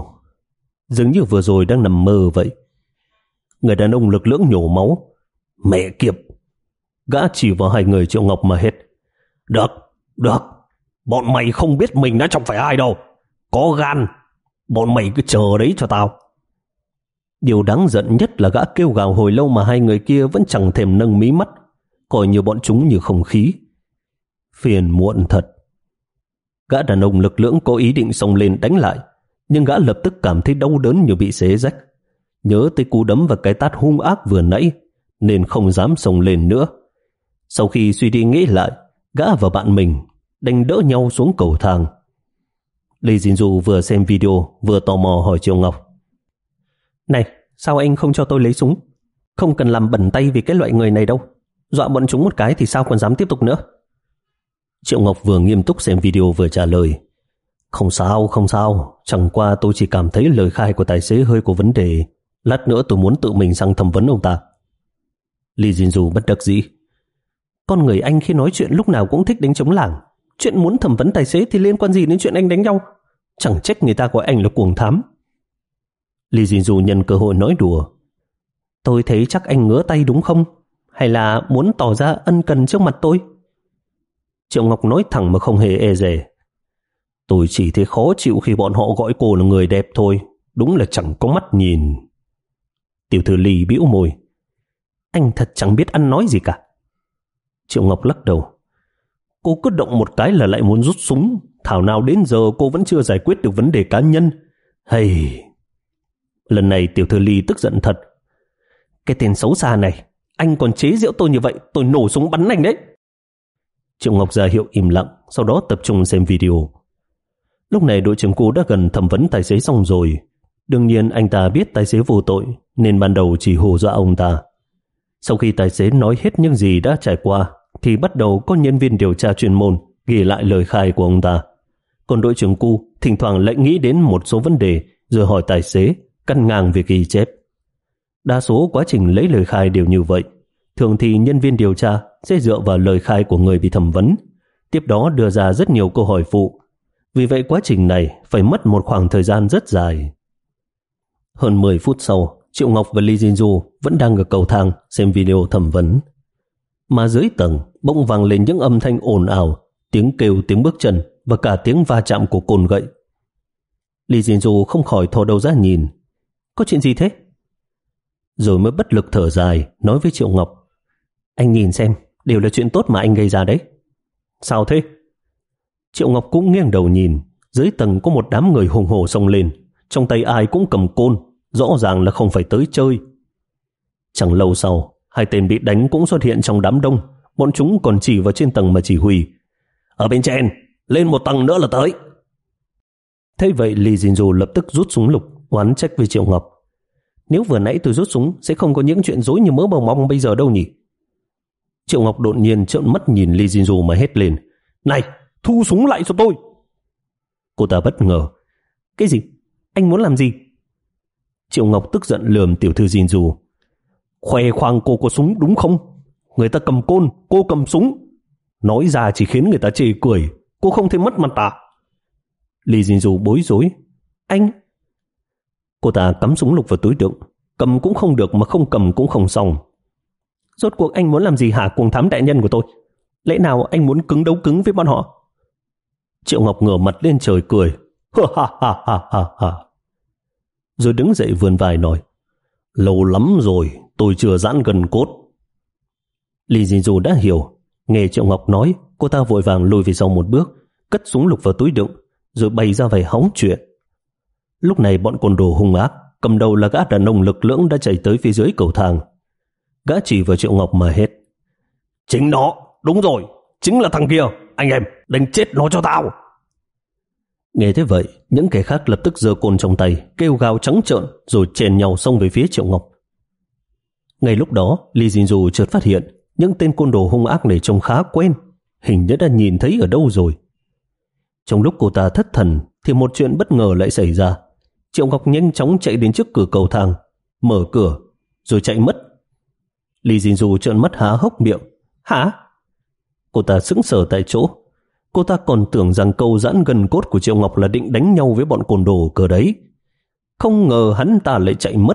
dường như vừa rồi đang nằm mơ vậy. Người đàn ông lực lưỡng nhổ máu. Mẹ kiếp! Gã chỉ vào hai người Triệu Ngọc mà hét. Được, được, bọn mày không biết mình đã chẳng phải ai đâu. Có gan, bọn mày cứ chờ đấy cho tao. Điều đáng giận nhất là gã kêu gào hồi lâu mà hai người kia vẫn chẳng thèm nâng mí mắt, coi như bọn chúng như không khí. Phiền muộn thật. Gã đàn ông lực lưỡng có ý định xông lên đánh lại, nhưng gã lập tức cảm thấy đau đớn như bị xé rách. Nhớ tới cú đấm và cái tát hung ác vừa nãy, nên không dám xông lên nữa. Sau khi suy đi nghĩ lại, gã và bạn mình đành đỡ nhau xuống cầu thang. Lee Jin-du vừa xem video vừa tò mò hỏi Triệu Ngọc. Này, sao anh không cho tôi lấy súng? Không cần làm bẩn tay vì cái loại người này đâu. Dọa bọn chúng một cái thì sao còn dám tiếp tục nữa? Triệu Ngọc vừa nghiêm túc xem video vừa trả lời. Không sao, không sao. Chẳng qua tôi chỉ cảm thấy lời khai của tài xế hơi có vấn đề. Lát nữa tôi muốn tự mình sang thẩm vấn ông ta. Lee Jin-du bất đắc dĩ. Con người anh khi nói chuyện lúc nào cũng thích đánh trống lảng. Chuyện muốn thẩm vấn tài xế thì liên quan gì đến chuyện anh đánh nhau? Chẳng trách người ta gọi anh là cuồng thám. Lee Jin-du nhân cơ hội nói đùa. Tôi thấy chắc anh ngứa tay đúng không? Hay là muốn tỏ ra ân cần trước mặt tôi? Triệu Ngọc nói thẳng mà không hề e dè. Tôi chỉ thấy khó chịu khi bọn họ gọi cô là người đẹp thôi. Đúng là chẳng có mắt nhìn. Tiểu thư Lee bĩu môi. Anh thật chẳng biết ăn nói gì cả. Triệu Ngọc lắc đầu. Cô cứ động một cái là lại muốn rút súng. Thảo nào đến giờ cô vẫn chưa giải quyết được vấn đề cá nhân. Hay... Lần này tiểu thư Lee tức giận thật. Cái tên xấu xa này, anh còn chế giễu tôi như vậy, tôi nổ súng bắn anh đấy. Triệu Ngọc ra hiệu im lặng, sau đó tập trung xem video. Lúc này đội trưởng Cu đã gần thẩm vấn tài xế xong rồi. Đương nhiên anh ta biết tài xế vô tội nên ban đầu chỉ hù dọa ông ta. Sau khi tài xế nói hết những gì đã trải qua thì bắt đầu có nhân viên điều tra chuyên môn ghi lại lời khai của ông ta. Còn đội trưởng Cu thỉnh thoảng lại nghĩ đến một số vấn đề rồi hỏi tài xế, căn ngang việc ghi chép. Đa số quá trình lấy lời khai đều như vậy. Thường thì nhân viên điều tra sẽ dựa vào lời khai của người bị thẩm vấn, tiếp đó đưa ra rất nhiều câu hỏi phụ. Vì vậy quá trình này phải mất một khoảng thời gian rất dài. Hơn mười phút sau, Triệu Ngọc và Lee Jin-du vẫn đang ở cầu thang xem video thẩm vấn. Mà dưới tầng bỗng vang lên những âm thanh ồn ào, tiếng kêu, tiếng bước chân và cả tiếng va chạm của côn gậy. Lee Jin-du không khỏi thò đầu ra nhìn. Có chuyện gì thế? Rồi mới bất lực thở dài, nói với Triệu Ngọc. Anh nhìn xem, đều là chuyện tốt mà anh gây ra đấy. Sao thế? Triệu Ngọc cũng nghiêng đầu nhìn. Dưới tầng có một đám người hùng hổ xông lên, trong tay ai cũng cầm côn, rõ ràng là không phải tới chơi. Chẳng lâu sau, hai tên bị đánh cũng xuất hiện trong đám đông. Bọn chúng còn chỉ vào trên tầng mà chỉ huy. Ở bên trên, lên một tầng nữa là tới. Thế vậy Lee Jin-du lập tức rút súng lục, oán trách với Triệu Ngọc. Nếu vừa nãy tôi rút súng sẽ không có những chuyện dối như mớ bầu mong bây giờ đâu nhỉ? Triệu Ngọc đột nhiên trợn mắt nhìn Lee Jin-du mà hét lên. Này, thu súng lại cho tôi. Cô ta bất ngờ. Cái gì? Anh muốn làm gì? Triệu Ngọc tức giận lườm tiểu thư Jin-du. Khoe khoang cô có súng đúng không? Người ta cầm côn, cô cầm súng. Nói ra chỉ khiến người ta chê cười. Cô không thể mất mặt à? Lee Jin-du bối rối. Anh... Cô ta cắm súng lục vào túi đựng. Cầm cũng không được mà không cầm cũng không xong. Rốt cuộc anh muốn làm gì hả cuồng thám đại nhân của tôi? Lẽ nào anh muốn cứng đấu cứng với bọn họ? Triệu Ngọc ngửa mặt lên trời cười. Ha ha ha ha ha. Rồi đứng dậy vươn vai nói. Lâu lắm rồi tôi chưa giãn gần cốt. Lee Jin-du đã hiểu. Nghe Triệu Ngọc nói, cô ta vội vàng lùi về sau một bước, cất súng lục vào túi đựng, rồi bày ra vẻ hóng chuyện. Lúc này bọn côn đồ hung ác, cầm đầu là gã đàn ông lực lưỡng đã chạy tới phía dưới cầu thang. Gã chỉ vào Triệu Ngọc mà hét. Chính nó, đúng rồi, chính là thằng kia, anh em, đánh chết nó cho tao. Nghe thế vậy, những kẻ khác lập tức giơ côn trong tay, kêu gào trắng trợn, rồi chèn nhau xông về phía Triệu Ngọc. Ngay lúc đó, Lee Jin-du chợt phát hiện những tên côn đồ hung ác này trông khá quen, hình như đã nhìn thấy ở đâu rồi. Trong lúc cô ta thất thần, thì một chuyện bất ngờ lại xảy ra. Triệu Ngọc nhanh chóng chạy đến trước cửa cầu thang, mở cửa, rồi chạy mất. Lee Jin-du trợn mắt há hốc miệng. Hả? Cô ta sững sờ tại chỗ. Cô ta còn tưởng rằng câu giãn gần cốt của Triệu Ngọc là định đánh nhau với bọn côn đồ cơ đấy. Không ngờ hắn ta lại chạy mất.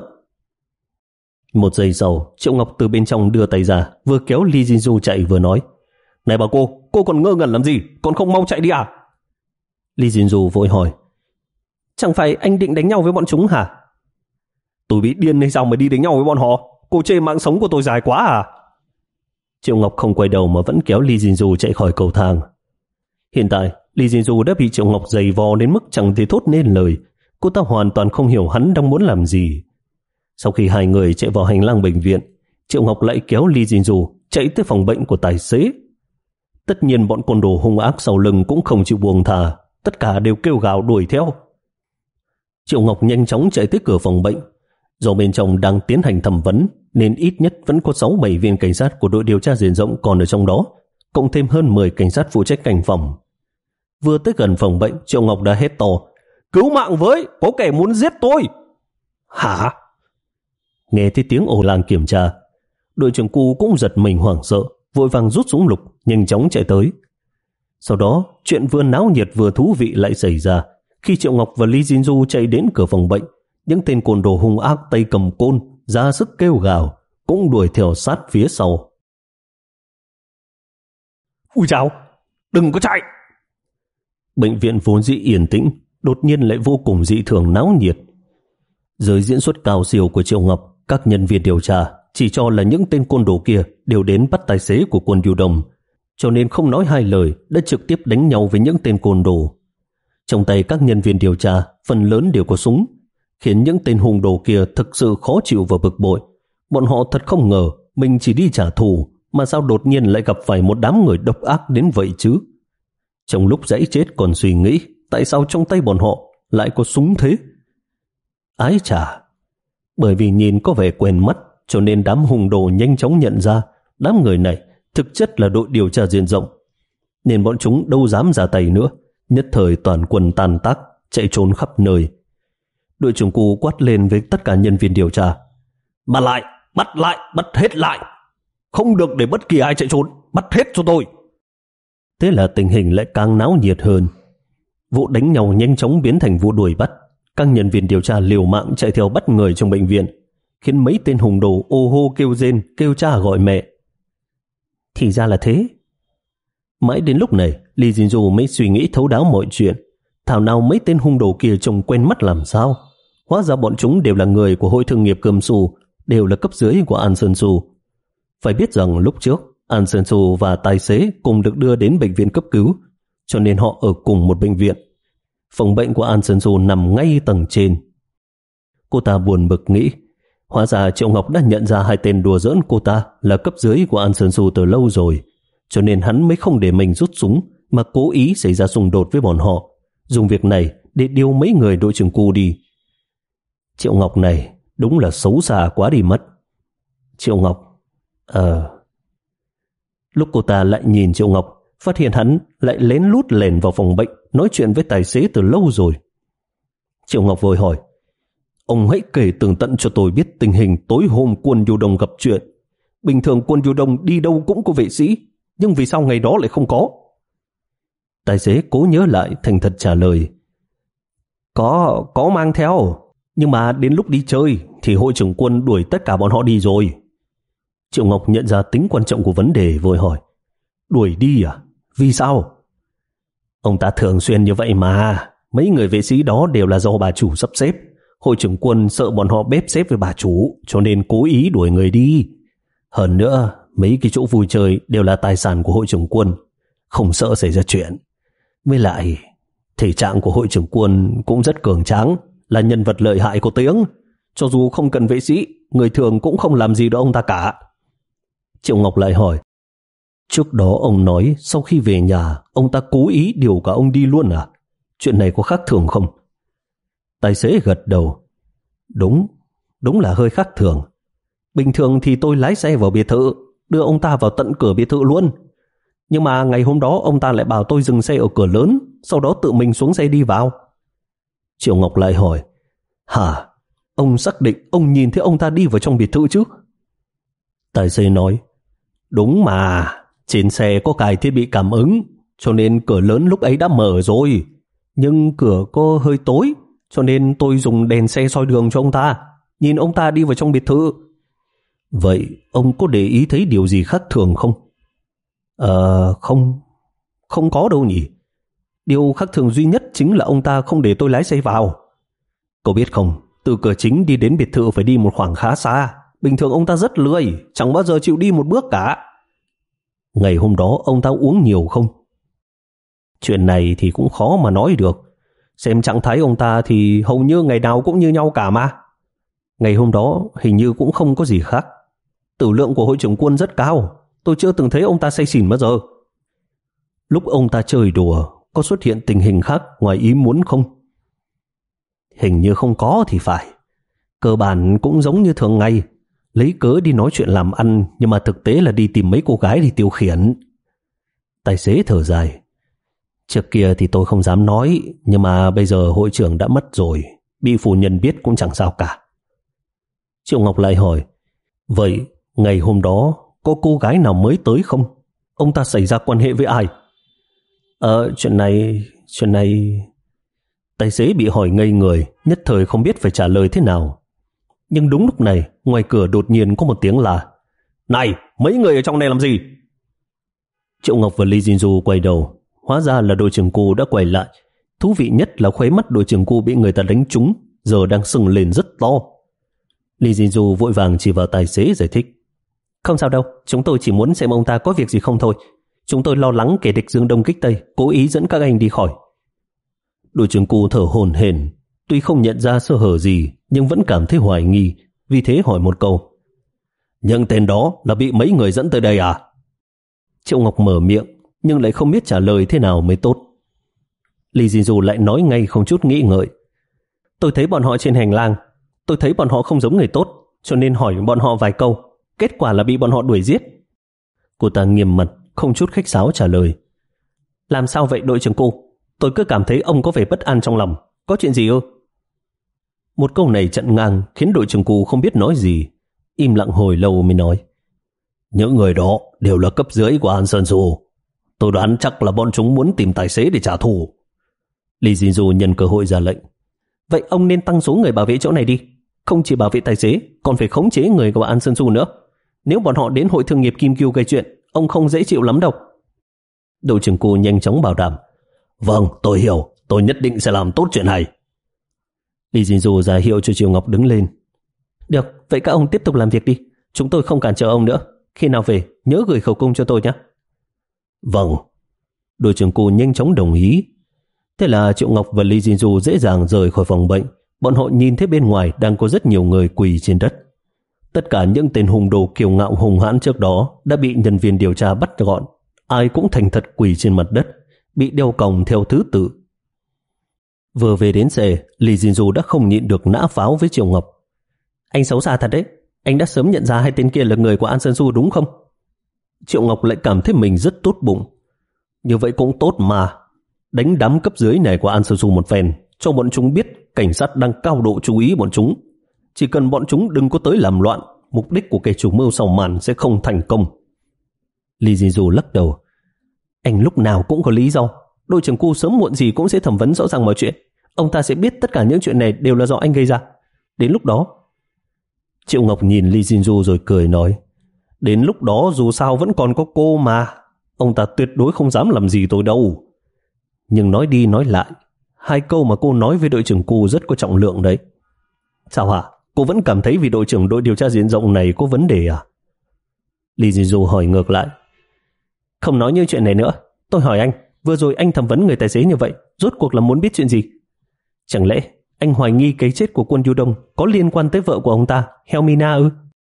Một giây sau, Triệu Ngọc từ bên trong đưa tay ra, vừa kéo Lee Jin-du chạy vừa nói. Này bà cô, cô còn ngơ ngẩn làm gì? Còn không mau chạy đi à? Lee Jin-du vội hỏi. Chẳng phải anh định đánh nhau với bọn chúng hả? Tôi bị điên hay sao mà đi đánh nhau với bọn họ? Cô chê mạng sống của tôi dài quá à? Triệu Ngọc không quay đầu mà vẫn kéo Lee Jin-du chạy khỏi cầu thang. Hiện tại, Lee Jin-du đã bị Triệu Ngọc giày vò đến mức chẳng thể thốt nên lời. Cô ta hoàn toàn không hiểu hắn đang muốn làm gì. Sau khi hai người chạy vào hành lang bệnh viện, Triệu Ngọc lại kéo Lee Jin-du chạy tới phòng bệnh của tài xế. Tất nhiên bọn côn đồ hung ác sau lưng cũng không chịu buông thà, tất cả đều kêu gào đuổi theo. Triệu Ngọc nhanh chóng chạy tới cửa phòng bệnh. Do bên trong đang tiến hành thẩm vấn nên ít nhất vẫn có sáu bảy viên cảnh sát của đội điều tra diện rộng còn ở trong đó, cộng thêm hơn mười cảnh sát phụ trách cảnh phòng. Vừa tới gần phòng bệnh, Triệu Ngọc đã hét to. Cứu mạng với, có kẻ muốn giết tôi. Hả? Nghe thấy tiếng ồ làng kiểm tra, đội trưởng Cu cũng giật mình hoảng sợ, vội vàng rút súng lục, nhanh chóng chạy tới. Sau đó, chuyện vừa náo nhiệt vừa thú vị lại xảy ra. Khi Triệu Ngọc và Lee Jin-du chạy đến cửa phòng bệnh, những tên côn đồ hung ác tay cầm côn, ra sức kêu gào, cũng đuổi theo sát phía sau. Ui chào, đừng có chạy! Bệnh viện vốn dĩ yên tĩnh, đột nhiên lại vô cùng dị thường náo nhiệt. Dưới diễn xuất cao siêu của Triệu Ngọc, các nhân viên điều tra chỉ cho là những tên côn đồ kia đều đến bắt tài xế của quân Điều Đồng, cho nên không nói hai lời đã trực tiếp đánh nhau với những tên côn đồ. Trong tay các nhân viên điều tra phần lớn đều có súng, khiến những tên hung đồ kia thực sự khó chịu và bực bội. Bọn họ thật không ngờ mình chỉ đi trả thù mà sao đột nhiên lại gặp phải một đám người độc ác đến vậy chứ? Trong lúc dãy chết còn suy nghĩ tại sao trong tay bọn họ lại có súng thế. Ái chà, bởi vì nhìn có vẻ quen mắt cho nên đám hung đồ nhanh chóng nhận ra đám người này thực chất là đội điều tra diện rộng, nên bọn chúng đâu dám ra tay nữa, nhất thời toàn quân tan tác, chạy trốn khắp nơi. Đội trưởng Cu quát lên với tất cả nhân viên điều tra: bắt lại, bắt lại, bắt hết lại, không được để bất kỳ ai chạy trốn, bắt hết cho tôi. Thế là tình hình lại càng náo nhiệt hơn. Vụ đánh nhau nhanh chóng biến thành vụ đuổi bắt. Các nhân viên điều tra liều mạng chạy theo bắt người trong bệnh viện, khiến mấy tên hùng đồ ô hô kêu rên, kêu cha gọi mẹ. Thì ra là thế. Mãi đến lúc này, Lee Jin-ju mới suy nghĩ thấu đáo mọi chuyện. Thảo nào mấy tên hung đồ kia trông quen mắt làm sao? Hóa ra bọn chúng đều là người của Hội Thương nghiệp Cơm Su, đều là cấp dưới của An Sơn Su. Phải biết rằng lúc trước, An Sơn Su và tài xế cùng được đưa đến bệnh viện cấp cứu, cho nên họ ở cùng một bệnh viện. Phòng bệnh của An Sơn Su nằm ngay tầng trên. Cô ta buồn bực nghĩ, hóa ra Triệu Ngọc đã nhận ra hai tên đùa giỡn cô ta là cấp dưới của An Sơn Su từ lâu rồi, cho nên hắn mới không để mình rút súng mà cố ý xảy ra xung đột với bọn họ, dùng việc này để điều mấy người đội trưởng Cu đi. Triệu Ngọc này đúng là xấu xa quá đi mất. Triệu Ngọc, ờ... Lúc cô ta lại nhìn Triệu Ngọc, phát hiện hắn lại lén lút lẻn vào phòng bệnh nói chuyện với tài xế từ lâu rồi. Triệu Ngọc vội hỏi: ông hãy kể tường tận cho tôi biết tình hình tối hôm Quân Du Đông gặp chuyện. Bình thường Quân Du Đông đi đâu cũng có vệ sĩ, nhưng vì sao ngày đó lại không có? Tài xế cố nhớ lại, thành thật trả lời: Có, có mang theo, nhưng mà đến lúc đi chơi thì hội trưởng Quân đuổi tất cả bọn họ đi rồi. Triệu Ngọc nhận ra tính quan trọng của vấn đề, vội hỏi: đuổi đi à? Vì sao? Ông ta thường xuyên như vậy mà. Mấy người vệ sĩ đó đều là do bà chủ sắp xếp. Hội trưởng Quân sợ bọn họ bếp xếp với bà chủ, cho nên cố ý đuổi người đi. Hơn nữa, mấy cái chỗ vui chơi đều là tài sản của hội trưởng Quân, không sợ xảy ra chuyện. Với lại, thể trạng của hội trưởng Quân cũng rất cường tráng, là nhân vật lợi hại có tiếng. Cho dù không cần vệ sĩ, người thường cũng không làm gì được ông ta cả. Triệu Ngọc lại hỏi: trước đó ông nói sau khi về nhà, ông ta cố ý điều cả ông đi luôn à? Chuyện này có khác thường không? Tài xế gật đầu: Đúng, đúng là hơi khác thường. Bình thường thì tôi lái xe vào biệt thự, đưa ông ta vào tận cửa biệt thự luôn. Nhưng mà ngày hôm đó ông ta lại bảo tôi dừng xe ở cửa lớn, sau đó tự mình xuống xe đi vào. Triệu Ngọc lại hỏi: hả? Ông xác định ông nhìn thấy ông ta đi vào trong biệt thự chứ? Tài xế nói: đúng mà, trên xe có cài thiết bị cảm ứng, cho nên cửa lớn lúc ấy đã mở rồi. Nhưng cửa có hơi tối, cho nên tôi dùng đèn xe soi đường cho ông ta, nhìn ông ta đi vào trong biệt thự. Vậy ông có để ý thấy điều gì khác thường không? Ờ, không, không có đâu nhỉ. Điều khác thường duy nhất chính là ông ta không để tôi lái xe vào. Cậu biết không, từ cửa chính đi đến biệt thự phải đi một khoảng khá xa. Bình thường ông ta rất lười, chẳng bao giờ chịu đi một bước cả. Ngày hôm đó ông ta uống nhiều không? Chuyện này thì cũng khó mà nói được. Xem trạng thái ông ta thì hầu như ngày nào cũng như nhau cả mà. Ngày hôm đó hình như cũng không có gì khác. Tử lượng của hội trưởng Quân rất cao, tôi chưa từng thấy ông ta say xỉn bao giờ. Lúc ông ta chơi đùa, có xuất hiện tình hình khác ngoài ý muốn không? Hình như không có thì phải. Cơ bản cũng giống như thường ngày, lấy cớ đi nói chuyện làm ăn, nhưng mà thực tế là đi tìm mấy cô gái đi tiêu khiển. Tài xế thở dài: trước kia thì tôi không dám nói, nhưng mà bây giờ hội trưởng đã mất rồi, bị phu nhân biết cũng chẳng sao cả. Triệu Ngọc lại hỏi: vậy ngày hôm đó có cô gái nào mới tới không? Ông ta xảy ra quan hệ với ai? Ờ, chuyện này, chuyện này... Tài xế bị hỏi ngây người, nhất thời không biết phải trả lời thế nào. Nhưng đúng lúc này, ngoài cửa đột nhiên có một tiếng là: này, mấy người ở trong này làm gì? Triệu Ngọc và Lee Jin-ju quay đầu, hóa ra là đội trưởng Cu đã quay lại. Thú vị nhất là khóe mắt đội trưởng Cu bị người ta đánh trúng, giờ đang sưng lên rất to. Lee Jin-ju vội vàng chỉ vào tài xế giải thích: không sao đâu, chúng tôi chỉ muốn xem ông ta có việc gì không thôi. Chúng tôi lo lắng kẻ địch dương đông kích tây, cố ý dẫn các anh đi khỏi. Đội trưởng Cu thở hổn hển, tuy không nhận ra sơ hở gì nhưng vẫn cảm thấy hoài nghi, vì thế hỏi một câu: Nhưng tên đó là bị mấy người dẫn tới đây à? Triệu Ngọc mở miệng nhưng lại không biết trả lời thế nào mới tốt. Lee Jin-du lại nói ngay không chút nghĩ ngợi. Tôi thấy bọn họ trên hành lang. Tôi thấy bọn họ không giống người tốt, cho nên hỏi bọn họ vài câu. Kết quả là bị bọn họ đuổi giết. Cô ta nghiêm mặt, không chút khách sáo trả lời. Làm sao vậy đội trưởng cô? Tôi cứ cảm thấy ông có vẻ bất an trong lòng. Có chuyện gì ư? Một câu này chặn ngang khiến đội trưởng cô không biết nói gì. Im lặng hồi lâu mới nói. Những người đó đều là cấp dưới của An Sơn Du. Tôi đoán chắc là bọn chúng muốn tìm tài xế để trả thù. Lee Jin-du nhân cơ hội ra lệnh. Vậy ông nên tăng số người bảo vệ chỗ này đi. Không chỉ bảo vệ tài xế, còn phải khống chế người của An Sơn Du nữa. Nếu bọn họ đến hội thương nghiệp Kim Cưu gây chuyện, ông không dễ chịu lắm đâu. Đội trưởng cô nhanh chóng bảo đảm. Vâng, tôi hiểu. Tôi nhất định sẽ làm tốt chuyện này. Lee Jin-du ra hiệu cho Triệu Ngọc đứng lên. Được, vậy các ông tiếp tục làm việc đi. Chúng tôi không cản trở ông nữa. Khi nào về, nhớ gửi khẩu cung cho tôi nhé. Vâng. Đội trưởng cô nhanh chóng đồng ý. Thế là Triệu Ngọc và Lee Jin-du dễ dàng rời khỏi phòng bệnh. Bọn họ nhìn thấy bên ngoài đang có rất nhiều người quỳ trên đất. Tất cả những tên hung đồ kiêu ngạo hung hãn trước đó đã bị nhân viên điều tra bắt gọn. Ai cũng thành thật quỳ trên mặt đất, bị đeo còng theo thứ tự. Vừa về đến xe, Lee Jin-du đã không nhịn được nã pháo với Triệu Ngọc. Anh xấu xa thật đấy. Anh đã sớm nhận ra hai tên kia là người của An Sơn Du đúng không? Triệu Ngọc lại cảm thấy mình rất tốt bụng. Như vậy cũng tốt mà. Đánh đám cấp dưới này của An Sơn Du một phen, cho bọn chúng biết cảnh sát đang cao độ chú ý bọn chúng. Chỉ cần bọn chúng đừng có tới làm loạn, mục đích của kẻ chủ mưu sau màn sẽ không thành công. Lee Jin-du lắc đầu. Anh lúc nào cũng có lý do. Đội trưởng cô sớm muộn gì cũng sẽ thẩm vấn rõ ràng mọi chuyện. Ông ta sẽ biết tất cả những chuyện này đều là do anh gây ra. Đến lúc đó... Triệu Ngọc nhìn Lee Jin-du rồi cười nói. Đến lúc đó dù sao vẫn còn có cô mà. Ông ta tuyệt đối không dám làm gì tôi đâu. Nhưng nói đi nói lại, hai câu mà cô nói với đội trưởng cô rất có trọng lượng đấy. Sao hả? Cô vẫn cảm thấy vì đội trưởng đội điều tra diện rộng này có vấn đề à? Lee Jin-du hỏi ngược lại. Không nói như chuyện này nữa. Tôi hỏi anh, vừa rồi anh thẩm vấn người tài xế như vậy, rốt cuộc là muốn biết chuyện gì? Chẳng lẽ anh hoài nghi cái chết của Quân Du Đông có liên quan tới vợ của ông ta, Helmina ư?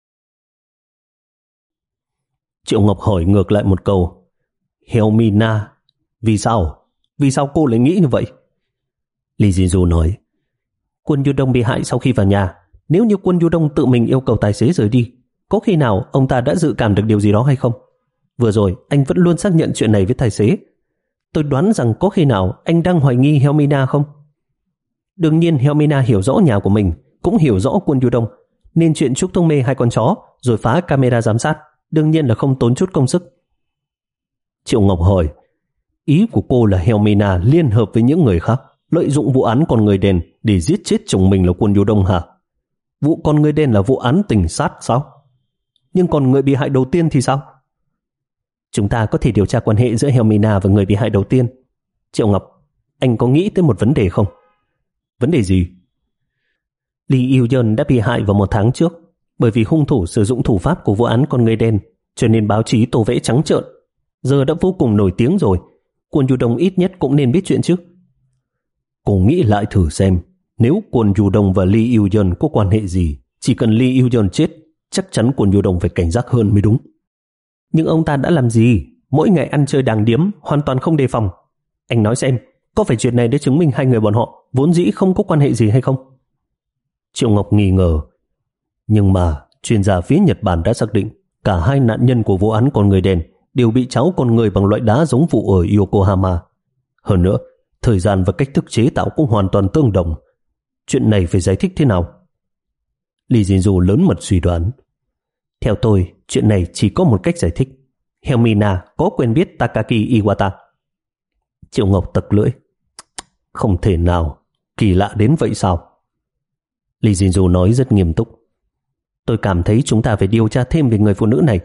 Triệu Ngọc hỏi ngược lại một câu. Helmina? Vì sao? Vì sao cô lại nghĩ như vậy? Lee Jin-du nói. Quân Du Đông bị hại sau khi vào nhà. Nếu như Quân Du Đông tự mình yêu cầu tài xế rời đi, có khi nào ông ta đã dự cảm được điều gì đó hay không? Vừa rồi anh vẫn luôn xác nhận chuyện này với tài xế. Tôi đoán rằng có khi nào anh đang hoài nghi Helmina không? Đương nhiên Helmina hiểu rõ nhà của mình, cũng hiểu rõ Quân Du Đông, nên chuyện Trúc Thông Mê hai con chó rồi phá camera giám sát đương nhiên là không tốn chút công sức. Triệu Ngọc hỏi, ý của cô là Helmina liên hợp với những người khác lợi dụng vụ án con người đen để giết chết chồng mình là Quân Du Đông hả? Vụ con người đen là vụ án tình sát sao? Nhưng còn người bị hại đầu tiên thì sao? Chúng ta có thể điều tra quan hệ giữa Helmina và người bị hại đầu tiên. Triệu Ngọc, anh có nghĩ tới một vấn đề không? Vấn đề gì? Lee Il-yeon đã bị hại vào một tháng trước bởi vì hung thủ sử dụng thủ pháp của vụ án con người đen, cho nên báo chí tô vẽ trắng trợn. Giờ đã vô cùng nổi tiếng rồi, Quân Du Đông ít nhất cũng nên biết chuyện chứ. Cô nghĩ lại thử xem, nếu Quân Du Đông và Lee Il-yeon có quan hệ gì, chỉ cần Lee Il-yeon chết, chắc chắn Quân Du Đông phải cảnh giác hơn mới đúng. Nhưng ông ta đã làm gì? Mỗi ngày ăn chơi đàng điếm, hoàn toàn không đề phòng. Anh nói xem, có phải chuyện này để chứng minh hai người bọn họ vốn dĩ không có quan hệ gì hay không? Triệu Ngọc nghi ngờ. Nhưng mà chuyên gia phía Nhật Bản đã xác định cả hai nạn nhân của vụ án con người đen đều bị tráo con người bằng loại đá giống vụ ở Yokohama. Hơn nữa, thời gian và cách thức chế tạo cũng hoàn toàn tương đồng. Chuyện này phải giải thích thế nào? Lee Jin-du lớn mật suy đoán. Theo tôi, chuyện này chỉ có một cách giải thích. Helmina có quen biết Takaki Iwata. Triệu Ngọc tặc lưỡi. Không thể nào, kỳ lạ đến vậy sao? Lee Jin-du nói rất nghiêm túc. Tôi cảm thấy chúng ta phải điều tra thêm về người phụ nữ này.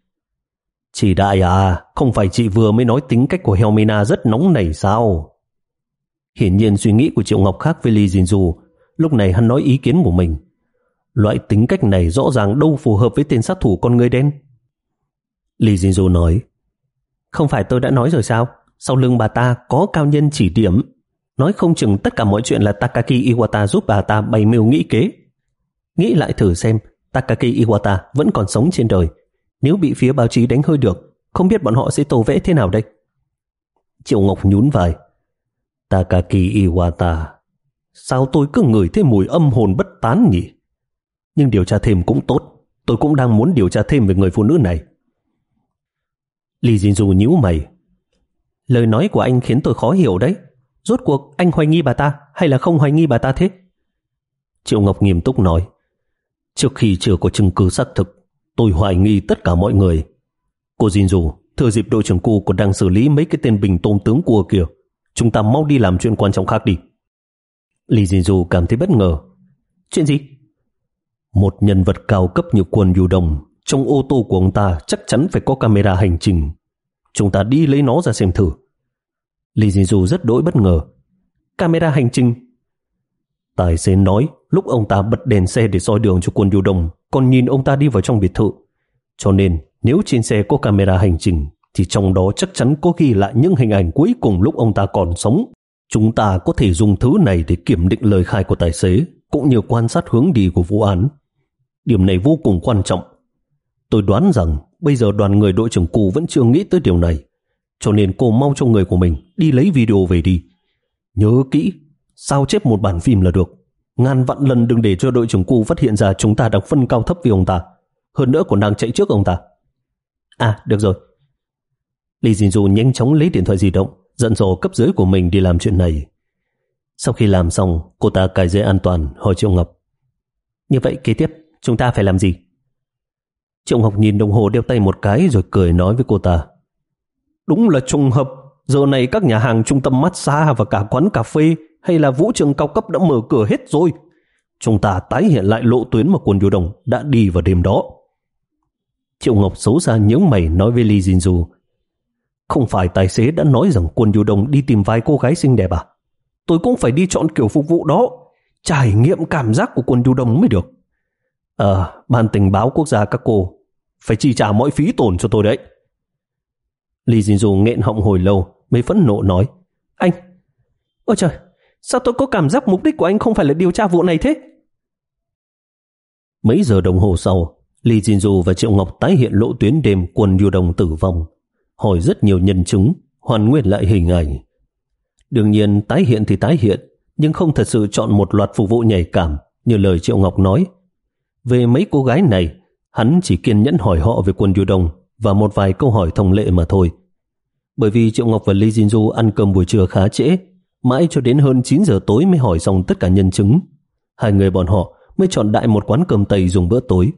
Chị đại à, không phải chị vừa mới nói tính cách của Helmina rất nóng nảy sao? Hiển nhiên suy nghĩ của Triệu Ngọc khác với Lee Jin-du. Lúc này hắn nói ý kiến của mình. Loại tính cách này rõ ràng đâu phù hợp với tên sát thủ con người đen. Lee Jin-du nói, không phải tôi đã nói rồi sao? Sau lưng bà ta có cao nhân chỉ điểm. Nói không chừng tất cả mọi chuyện là Takaki Iwata giúp bà ta bày mưu nghĩ kế. Nghĩ lại thử xem, Takaki Iwata vẫn còn sống trên đời. Nếu bị phía báo chí đánh hơi được, không biết bọn họ sẽ tô vẽ thế nào đây? Triệu Ngọc nhún vai. Takaki Iwata, sao tôi cứ ngửi thấy mùi âm hồn bất tán nhỉ? Nhưng điều tra thêm cũng tốt, tôi cũng đang muốn điều tra thêm về người phụ nữ này. Lee Jinju nhíu mày. Lời nói của anh khiến tôi khó hiểu đấy. Rốt cuộc anh hoài nghi bà ta hay là không hoài nghi bà ta thế? Triệu Ngọc nghiêm túc nói. Trước khi chưa có chứng cứ xác thực, tôi hoài nghi tất cả mọi người. Cô Jinju, thừa dịp đội trưởng cô còn đang xử lý mấy cái tên bình tôm tướng cua kìa, chúng ta mau đi làm chuyện quan trọng khác đi. Lee Jinju cảm thấy bất ngờ. Chuyện gì? Một nhân vật cao cấp như Kwon Yu-dong, trong ô tô của ông ta chắc chắn phải có camera hành trình. Chúng ta đi lấy nó ra xem thử. Lee Jinju rất đỗi bất ngờ. Camera hành trình? Tài xế nói lúc ông ta bật đèn xe để soi đường cho Kwon Yu-dong, còn nhìn ông ta đi vào trong biệt thự. Cho nên nếu trên xe có camera hành trình thì trong đó chắc chắn có ghi lại những hình ảnh cuối cùng lúc ông ta còn sống. Chúng ta có thể dùng thứ này để kiểm định lời khai của tài xế, cũng như quan sát hướng đi của vụ án. Điểm này vô cùng quan trọng. Tôi đoán rằng bây giờ đoàn người đội trưởng Cụ vẫn chưa nghĩ tới điều này, cho nên cô mau cho người của mình đi lấy video về đi. Nhớ kỹ, sao chép một bản phim là được. Ngàn vạn lần đừng để cho đội trưởng Cụ phát hiện ra chúng ta đang phân cao thấp với ông ta, hơn nữa còn đang chạy trước ông ta. À, được rồi. Lee Jinju nhanh chóng lấy điện thoại di động, dặn dò cấp dưới của mình đi làm chuyện này. Sau khi làm xong, cô ta cài dây an toàn hỏi Triệu Ngọc. Như vậy kế tiếp chúng ta phải làm gì? Triệu Ngọc nhìn đồng hồ đeo tay một cái rồi cười nói với cô ta. Đúng là trùng hợp, giờ này các nhà hàng, trung tâm massage và cả quán cà phê hay là vũ trường cao cấp đã mở cửa hết rồi. Chúng ta tái hiện lại lộ tuyến mà Kwon Yu-dong đã đi vào đêm đó. Triệu Ngọc xấu xa nhớ mày nói với Lee Jinju. Không phải tài xế đã nói rằng Kwon Yu-dong đi tìm vài cô gái xinh đẹp à? Tôi cũng phải đi chọn kiểu phục vụ đó, trải nghiệm cảm giác của Kwon Yu-dong mới được. Ờ, ban tình báo quốc gia các cô phải chi trả mọi phí tổn cho tôi đấy. Lee Jinju nghẹn họng hồi lâu mới phẫn nộ nói. Anh, ôi trời, sao tôi có cảm giác mục đích của anh không phải là điều tra vụ này thế? Mấy giờ đồng hồ sau, Lee Jinju và Triệu Ngọc tái hiện lộ tuyến đêm Kwon Yu-dong tử vong, hỏi rất nhiều nhân chứng, hoàn nguyên lại hình ảnh. Đương nhiên tái hiện thì tái hiện, nhưng không thật sự chọn một loạt phục vụ nhạy cảm như lời Triệu Ngọc nói. Về mấy cô gái này, hắn chỉ kiên nhẫn hỏi họ về Kwon Yu-dong và một vài câu hỏi thông lệ mà thôi. Bởi vì Triệu Ngọc và Lee Jinju ăn cơm buổi trưa khá trễ, mãi cho đến hơn chín giờ tối mới hỏi xong tất cả nhân chứng. Hai người bọn họ mới chọn đại một quán cơm Tây dùng bữa tối.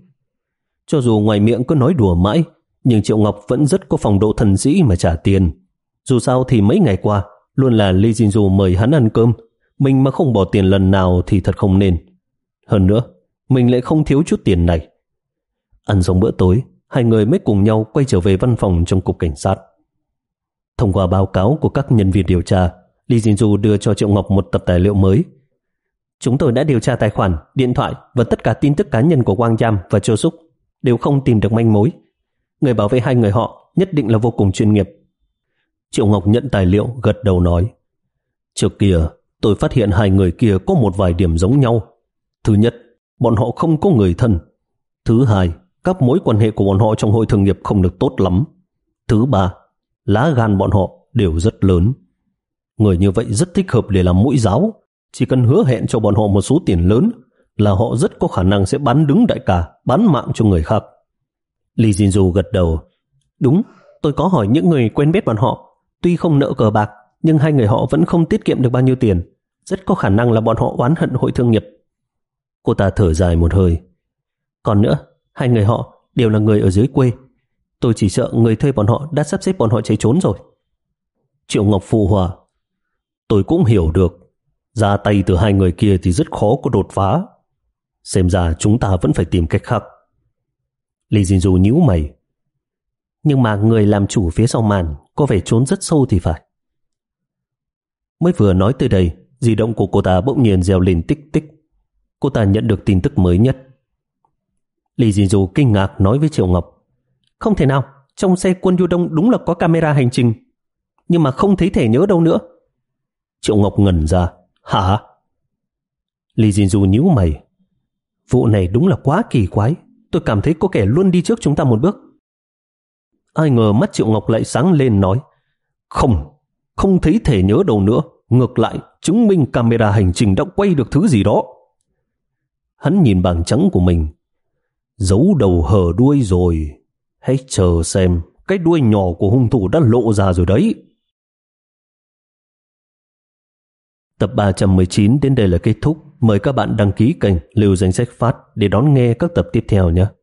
Cho dù ngoài miệng cứ nói đùa mãi, nhưng Triệu Ngọc vẫn rất có phong độ thần sĩ mà trả tiền. Dù sao thì mấy ngày qua luôn là Lee Jinju mời hắn ăn cơm, mình mà không bỏ tiền lần nào thì thật không nên. Hơn nữa, mình lại không thiếu chút tiền này. Ăn xong bữa tối, hai người mới cùng nhau quay trở về văn phòng trong cục cảnh sát. Thông qua báo cáo của các nhân viên điều tra, Lee Jinju đưa cho Triệu Ngọc một tập tài liệu mới. Chúng tôi đã điều tra tài khoản, điện thoại và tất cả tin tức cá nhân của Wang Yam và Cho Suk, đều không tìm được manh mối. Người bảo vệ hai người họ nhất định là vô cùng chuyên nghiệp. Triệu Ngọc nhận tài liệu gật đầu nói. Trước kia tôi phát hiện hai người kia có một vài điểm giống nhau. Thứ nhất, bọn họ không có người thân. Thứ hai, các mối quan hệ của bọn họ trong hội thương nghiệp không được tốt lắm. Thứ ba, lá gan bọn họ đều rất lớn. Người như vậy rất thích hợp để làm mũi giáo. Chỉ cần hứa hẹn cho bọn họ một số tiền lớn là họ rất có khả năng sẽ bán đứng đại ca, bán mạng cho người khác. Lee Jinju gật đầu. Đúng, tôi có hỏi những người quen biết bọn họ. Tuy không nợ cờ bạc, nhưng hai người họ vẫn không tiết kiệm được bao nhiêu tiền. Rất có khả năng là bọn họ oán hận hội thương nghiệp. Cô ta thở dài một hơi. Còn nữa, hai người họ đều là người ở dưới quê. Tôi chỉ sợ người thuê bọn họ đã sắp xếp bọn họ chạy trốn rồi. Triệu Ngọc phụ họa. Tôi cũng hiểu được. Ra tay từ hai người kia thì rất khó có đột phá. Xem ra chúng ta vẫn phải tìm cách khác. Lee Jinju nhíu mày. Nhưng mà người làm chủ phía sau màn có vẻ trốn rất sâu thì phải. Mới vừa nói tới đây, di động của cô ta bỗng nhiên reo lên tích tích. Cô ta nhận được tin tức mới nhất. Lee Jinju kinh ngạc nói với Triệu Ngọc. Không thể nào, trong xe Kwon Yu-dong đúng là có camera hành trình, nhưng mà không thấy thẻ nhớ đâu nữa. Triệu Ngọc ngẩn ra. Hả? Lee Jinju nhíu mày. Vụ này đúng là quá kỳ quái. tôi cảm thấy có kẻ luôn đi trước chúng ta một bước. Ai ngờ mắt Triệu Ngọc lại sáng lên nói, không, không thấy thể nhớ đâu nữa, ngược lại chứng minh camera hành trình đã quay được thứ gì đó. Hắn nhìn bảng trắng của mình, giấu đầu hở đuôi rồi, hãy chờ xem, cái đuôi nhỏ của hung thủ đã lộ ra rồi đấy. Tập ba trăm mười chín đến đây là kết thúc. Mời các bạn đăng ký kênh Lưu Danh Sách Phát để đón nghe các tập tiếp theo nhé.